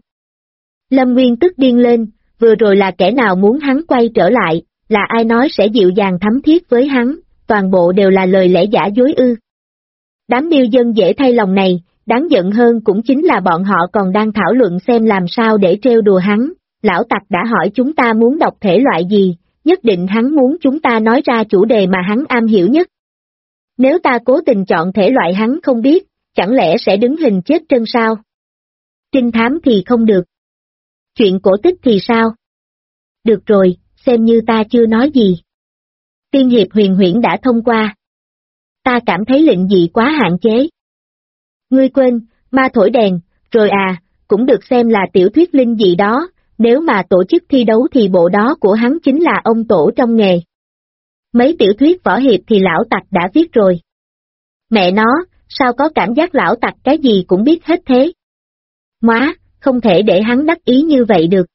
Lâm Nguyên tức điên lên, vừa rồi là kẻ nào muốn hắn quay trở lại, là ai nói sẽ dịu dàng thấm thiết với hắn, toàn bộ đều là lời lẽ giả dối ư. Đám điêu dân dễ thay lòng này, đáng giận hơn cũng chính là bọn họ còn đang thảo luận xem làm sao để trêu đùa hắn, lão tặc đã hỏi chúng ta muốn đọc thể loại gì, nhất định hắn muốn chúng ta nói ra chủ đề mà hắn am hiểu nhất. Nếu ta cố tình chọn thể loại hắn không biết, chẳng lẽ sẽ đứng hình chết chân sao? Trinh thám thì không được. Chuyện cổ tích thì sao? Được rồi, xem như ta chưa nói gì. Tiên hiệp huyền huyễn đã thông qua. Ta cảm thấy lệnh dị quá hạn chế. Ngươi quên, ma thổi đèn, rồi à, cũng được xem là tiểu thuyết linh dị đó, nếu mà tổ chức thi đấu thì bộ đó của hắn chính là ông tổ trong nghề. Mấy tiểu thuyết võ hiệp thì lão tặc đã viết rồi. Mẹ nó, sao có cảm giác lão tặc cái gì cũng biết hết thế? Móa, không thể để hắn đắc ý như vậy được.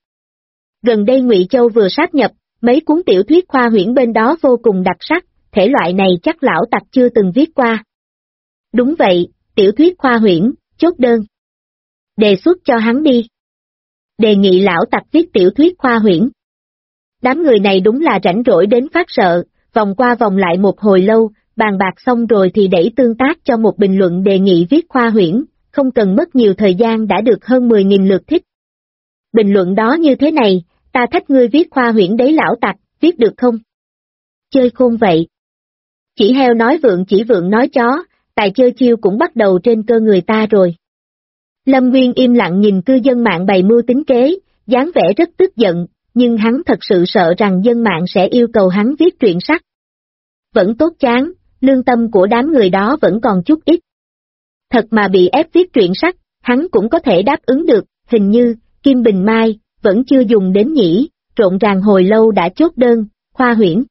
Gần đây Ngụy Châu vừa sát nhập, mấy cuốn tiểu thuyết khoa huyễn bên đó vô cùng đặc sắc, thể loại này chắc lão tặc chưa từng viết qua. Đúng vậy, tiểu thuyết khoa huyễn, chốt đơn. Đề xuất cho hắn đi. Đề nghị lão tặc viết tiểu thuyết khoa huyễn. Đám người này đúng là rảnh rỗi đến phát sợ, vòng qua vòng lại một hồi lâu, bàn bạc xong rồi thì đẩy tương tác cho một bình luận đề nghị viết khoa huyễn, không cần mất nhiều thời gian đã được hơn 10.000 lượt thích. Bình luận đó như thế này, ta thách ngươi viết khoa huyễn đấy lão tặc, viết được không? Chơi khôn vậy. Chỉ heo nói vượng chỉ vượng nói chó, tài chơi chiêu cũng bắt đầu trên cơ người ta rồi. Lâm Nguyên im lặng nhìn cư dân mạng bày mưu tính kế, dáng vẻ rất tức giận, nhưng hắn thật sự sợ rằng dân mạng sẽ yêu cầu hắn viết truyện sách. Vẫn tốt chán, lương tâm của đám người đó vẫn còn chút ít. Thật mà bị ép viết truyện sách, hắn cũng có thể đáp ứng được, hình như, Kim Bình Mai, vẫn chưa dùng đến nhỉ, rộn ràng hồi lâu đã chốt đơn, Khoa Huyễn.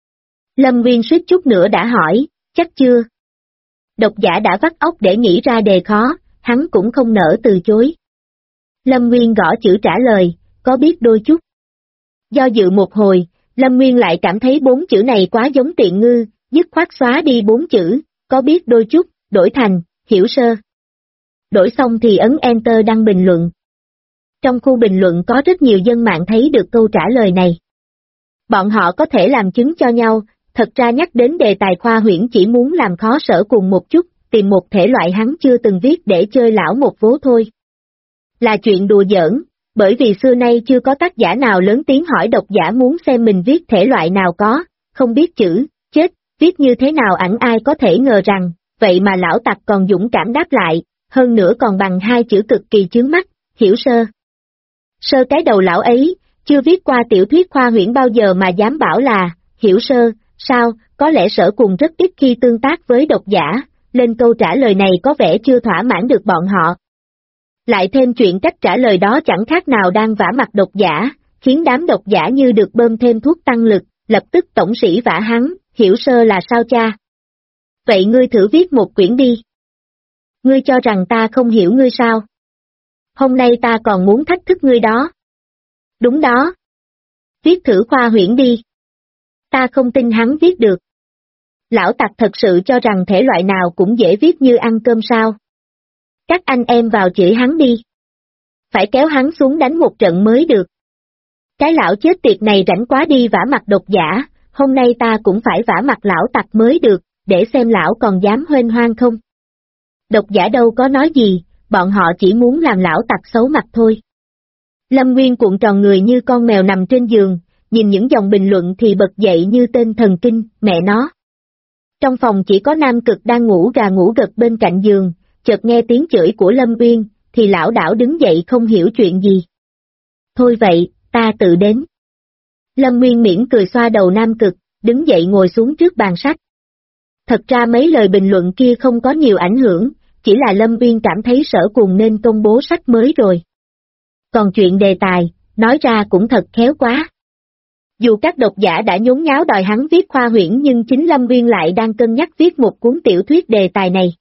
Lâm Nguyên suýt chút nữa đã hỏi, chắc chưa? Độc giả đã vắt óc để nghĩ ra đề khó, hắn cũng không nỡ từ chối. Lâm Nguyên gõ chữ trả lời, có biết đôi chút. Do dự một hồi, Lâm Nguyên lại cảm thấy 4 chữ này quá giống tiện ngư, dứt khoát xóa đi 4 chữ, có biết đôi chút, đổi thành, hiểu sơ. Đổi xong thì ấn Enter đăng bình luận. Trong khu bình luận có rất nhiều dân mạng thấy được câu trả lời này. Bọn họ có thể làm chứng cho nhau, thật ra nhắc đến đề tài Khoa Huyễn chỉ muốn làm khó Sở Cùng một chút, tìm một thể loại hắn chưa từng viết để chơi lão một vố thôi. Là chuyện đùa giỡn, bởi vì xưa nay chưa có tác giả nào lớn tiếng hỏi độc giả muốn xem mình viết thể loại nào có, không biết chữ, chết, viết như thế nào ẵn ai có thể ngờ rằng, vậy mà lão tặc còn dũng cảm đáp lại, hơn nữa còn bằng 2 chữ cực kỳ chướng mắt, hiểu sơ. Sơ cái đầu lão ấy, chưa viết qua tiểu thuyết Khoa Huyễn bao giờ mà dám bảo là, hiểu sơ, sao, có lẽ Sở Cùng rất ít khi tương tác với độc giả, lên câu trả lời này có vẻ chưa thỏa mãn được bọn họ. Lại thêm chuyện cách trả lời đó chẳng khác nào đang vả mặt độc giả, khiến đám độc giả như được bơm thêm thuốc tăng lực, lập tức tổng sĩ vả hắn, hiểu sơ là sao cha? Vậy ngươi thử viết một quyển đi. Ngươi cho rằng ta không hiểu ngươi sao? Hôm nay ta còn muốn thách thức ngươi đó. Đúng đó. Viết thử Khoa Huyễn đi. Ta không tin hắn viết được. Lão tặc thật sự cho rằng thể loại nào cũng dễ viết như ăn cơm sao? Các anh em vào chửi hắn đi. Phải kéo hắn xuống đánh một trận mới được. Cái lão chết tiệt này rảnh quá đi vả mặt độc giả, hôm nay ta cũng phải vả mặt lão tặc mới được, để xem lão còn dám huênh hoang không. Độc giả đâu có nói gì, bọn họ chỉ muốn làm lão tặc xấu mặt thôi. Lâm Nguyên cuộn tròn người như con mèo nằm trên giường, nhìn những dòng bình luận thì bật dậy như tên thần kinh, mẹ nó. Trong phòng chỉ có Nam Cực đang ngủ gà ngủ gật bên cạnh giường, chợt nghe tiếng chửi của Lâm Nguyên, thì lão đảo đứng dậy không hiểu chuyện gì. Thôi vậy, ta tự đến. Lâm Nguyên mỉm cười xoa đầu Nam Cực, đứng dậy ngồi xuống trước bàn sách. Thật ra mấy lời bình luận kia không có nhiều ảnh hưởng, chỉ là Lâm Nguyên cảm thấy Sở Cùng nên công bố sách mới rồi. Còn chuyện đề tài, nói ra cũng thật khéo quá. Dù các độc giả đã nhốn nháo đòi hắn viết Khoa Huyễn nhưng chính Lâm Nguyên lại đang cân nhắc viết một cuốn tiểu thuyết đề tài này.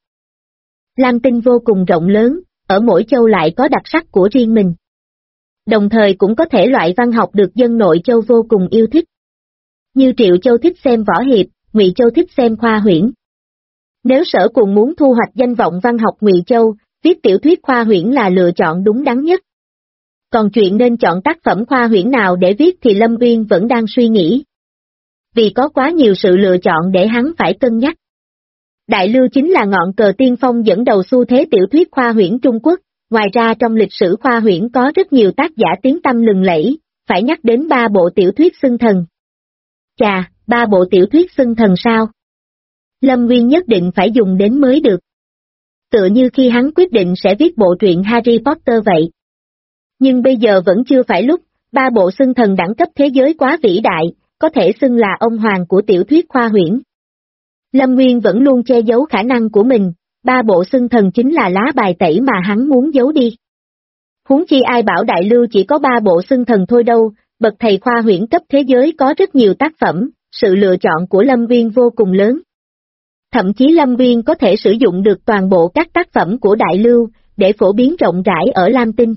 Lam Tinh vô cùng rộng lớn, ở mỗi châu lại có đặc sắc của riêng mình. Đồng thời cũng có thể loại văn học được dân nội châu vô cùng yêu thích. Như Triệu Châu thích xem võ hiệp, Ngụy Châu thích xem Khoa Huyễn. Nếu Sở Cùng muốn thu hoạch danh vọng văn học Ngụy Châu, viết tiểu thuyết Khoa Huyễn là lựa chọn đúng đắn nhất. Còn chuyện nên chọn tác phẩm Khoa Huyễn nào để viết thì Lâm Nguyên vẫn đang suy nghĩ. Vì có quá nhiều sự lựa chọn để hắn phải cân nhắc. Đại Lưu chính là ngọn cờ tiên phong dẫn đầu xu thế tiểu thuyết Khoa Huyễn Trung Quốc, ngoài ra trong lịch sử Khoa Huyễn có rất nhiều tác giả tiếng tăm lừng lẫy, phải nhắc đến 3 bộ tiểu thuyết xưng thần. Chà, 3 bộ tiểu thuyết xưng thần sao? Lâm Nguyên nhất định phải dùng đến mới được. Tựa như khi hắn quyết định sẽ viết bộ truyện Harry Potter vậy. Nhưng bây giờ vẫn chưa phải lúc, 3 bộ xưng thần đẳng cấp thế giới quá vĩ đại, có thể xưng là ông hoàng của tiểu thuyết Khoa Huyễn. Lâm Nguyên vẫn luôn che giấu khả năng của mình, 3 bộ xưng thần chính là lá bài tẩy mà hắn muốn giấu đi. Huống chi ai bảo Đại Lưu chỉ có 3 bộ xưng thần thôi đâu, bậc thầy Khoa Huyễn cấp thế giới có rất nhiều tác phẩm, sự lựa chọn của Lâm Nguyên vô cùng lớn. Thậm chí Lâm Nguyên có thể sử dụng được toàn bộ các tác phẩm của Đại Lưu, để phổ biến rộng rãi ở Lam Tinh.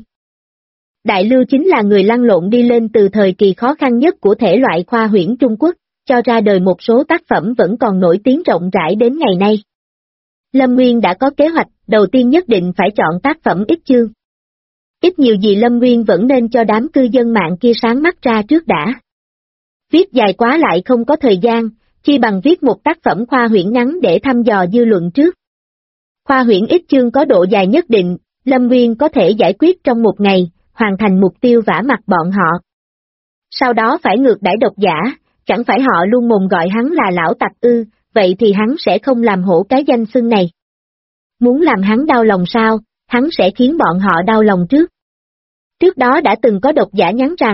Đại Lưu chính là người lăn lộn đi lên từ thời kỳ khó khăn nhất của thể loại Khoa Huyễn Trung Quốc, cho ra đời một số tác phẩm vẫn còn nổi tiếng rộng rãi đến ngày nay. Lâm Nguyên đã có kế hoạch, đầu tiên nhất định phải chọn tác phẩm ít chương. Ít nhiều gì Lâm Nguyên vẫn nên cho đám cư dân mạng kia sáng mắt ra trước đã. Viết dài quá lại không có thời gian, chi bằng viết một tác phẩm Khoa Huyễn ngắn để thăm dò dư luận trước. Khoa Huyễn ít chương có độ dài nhất định, Lâm Nguyên có thể giải quyết trong một ngày, hoàn thành mục tiêu vả mặt bọn họ. Sau đó phải ngược đãi độc giả, chẳng phải họ luôn mồm gọi hắn là lão tặc ư, vậy thì hắn sẽ không làm hổ cái danh xưng này. Muốn làm hắn đau lòng sao, hắn sẽ khiến bọn họ đau lòng trước. Trước đó đã từng có độc giả nhắn rằng,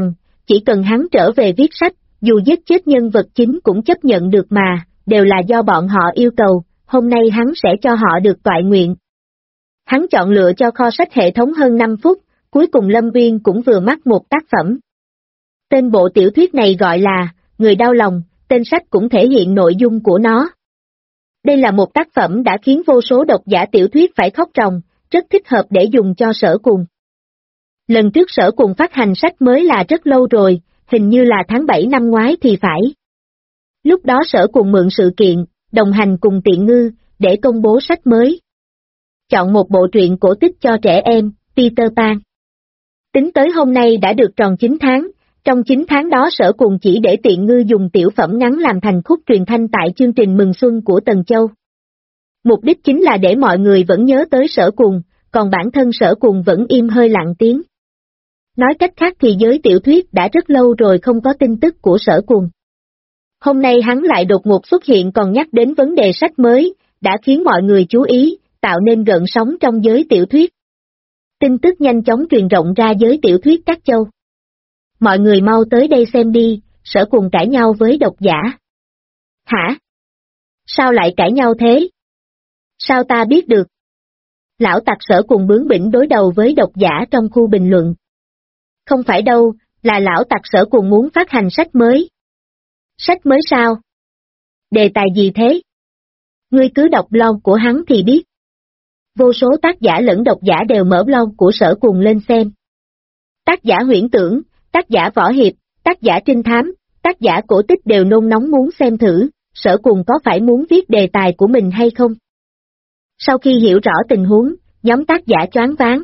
chỉ cần hắn trở về viết sách, dù giết chết nhân vật chính cũng chấp nhận được mà, đều là do bọn họ yêu cầu, hôm nay hắn sẽ cho họ được toại nguyện. Hắn chọn lựa cho kho sách hệ thống hơn 5 phút, cuối cùng Lâm Uyên cũng vừa mắt một tác phẩm. Tên bộ tiểu thuyết này gọi là Người đau lòng, tên sách cũng thể hiện nội dung của nó. Đây là một tác phẩm đã khiến vô số độc giả tiểu thuyết phải khóc ròng, rất thích hợp để dùng cho Sở Cùng. Lần trước Sở Cùng phát hành sách mới là rất lâu rồi, hình như là tháng 7 năm ngoái thì phải. Lúc đó Sở Cùng mượn sự kiện, đồng hành cùng Tiện Ngư, để công bố sách mới. Chọn một bộ truyện cổ tích cho trẻ em, Peter Pan. Tính tới hôm nay đã được tròn 9 tháng, trong 9 tháng đó Sở Cùng chỉ để Tiện Ngư dùng tiểu phẩm ngắn làm thành khúc truyền thanh tại chương trình mừng xuân của Tần Châu. Mục đích chính là để mọi người vẫn nhớ tới Sở Cùng, còn bản thân Sở Cùng vẫn im hơi lặng tiếng. Nói cách khác thì giới tiểu thuyết đã rất lâu rồi không có tin tức của Sở Cùng. Hôm nay hắn lại đột ngột xuất hiện còn nhắc đến vấn đề sách mới, đã khiến mọi người chú ý, tạo nên gợn sóng trong giới tiểu thuyết. Tin tức nhanh chóng truyền rộng ra giới tiểu thuyết các châu. Mọi người mau tới đây xem đi, Sở Cùng cãi nhau với độc giả. Hả? Sao lại cãi nhau thế? Sao ta biết được? Lão tặc Sở Cùng bướng bỉnh đối đầu với độc giả trong khu bình luận. Không phải đâu, là lão tặc Sở Cùng muốn phát hành sách mới. Sách mới sao? Đề tài gì thế? Ngươi cứ đọc blog của hắn thì biết. Vô số tác giả lẫn độc giả đều mở blog của Sở Cùng lên xem. Tác giả huyễn tưởng, tác giả võ hiệp, tác giả trinh thám, tác giả cổ tích đều nôn nóng muốn xem thử, Sở Cùng có phải muốn viết đề tài của mình hay không? Sau khi hiểu rõ tình huống, nhóm tác giả choáng váng.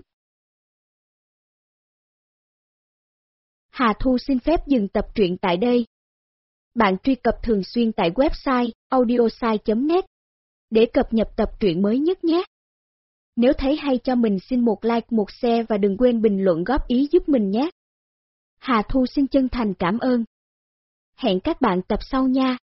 Hà Thu xin phép dừng tập truyện tại đây. Bạn truy cập thường xuyên tại website audiosai.net để cập nhật tập truyện mới nhất nhé. Nếu thấy hay cho mình xin một like, một share và đừng quên bình luận góp ý giúp mình nhé. Hà Thu xin chân thành cảm ơn. Hẹn các bạn tập sau nha.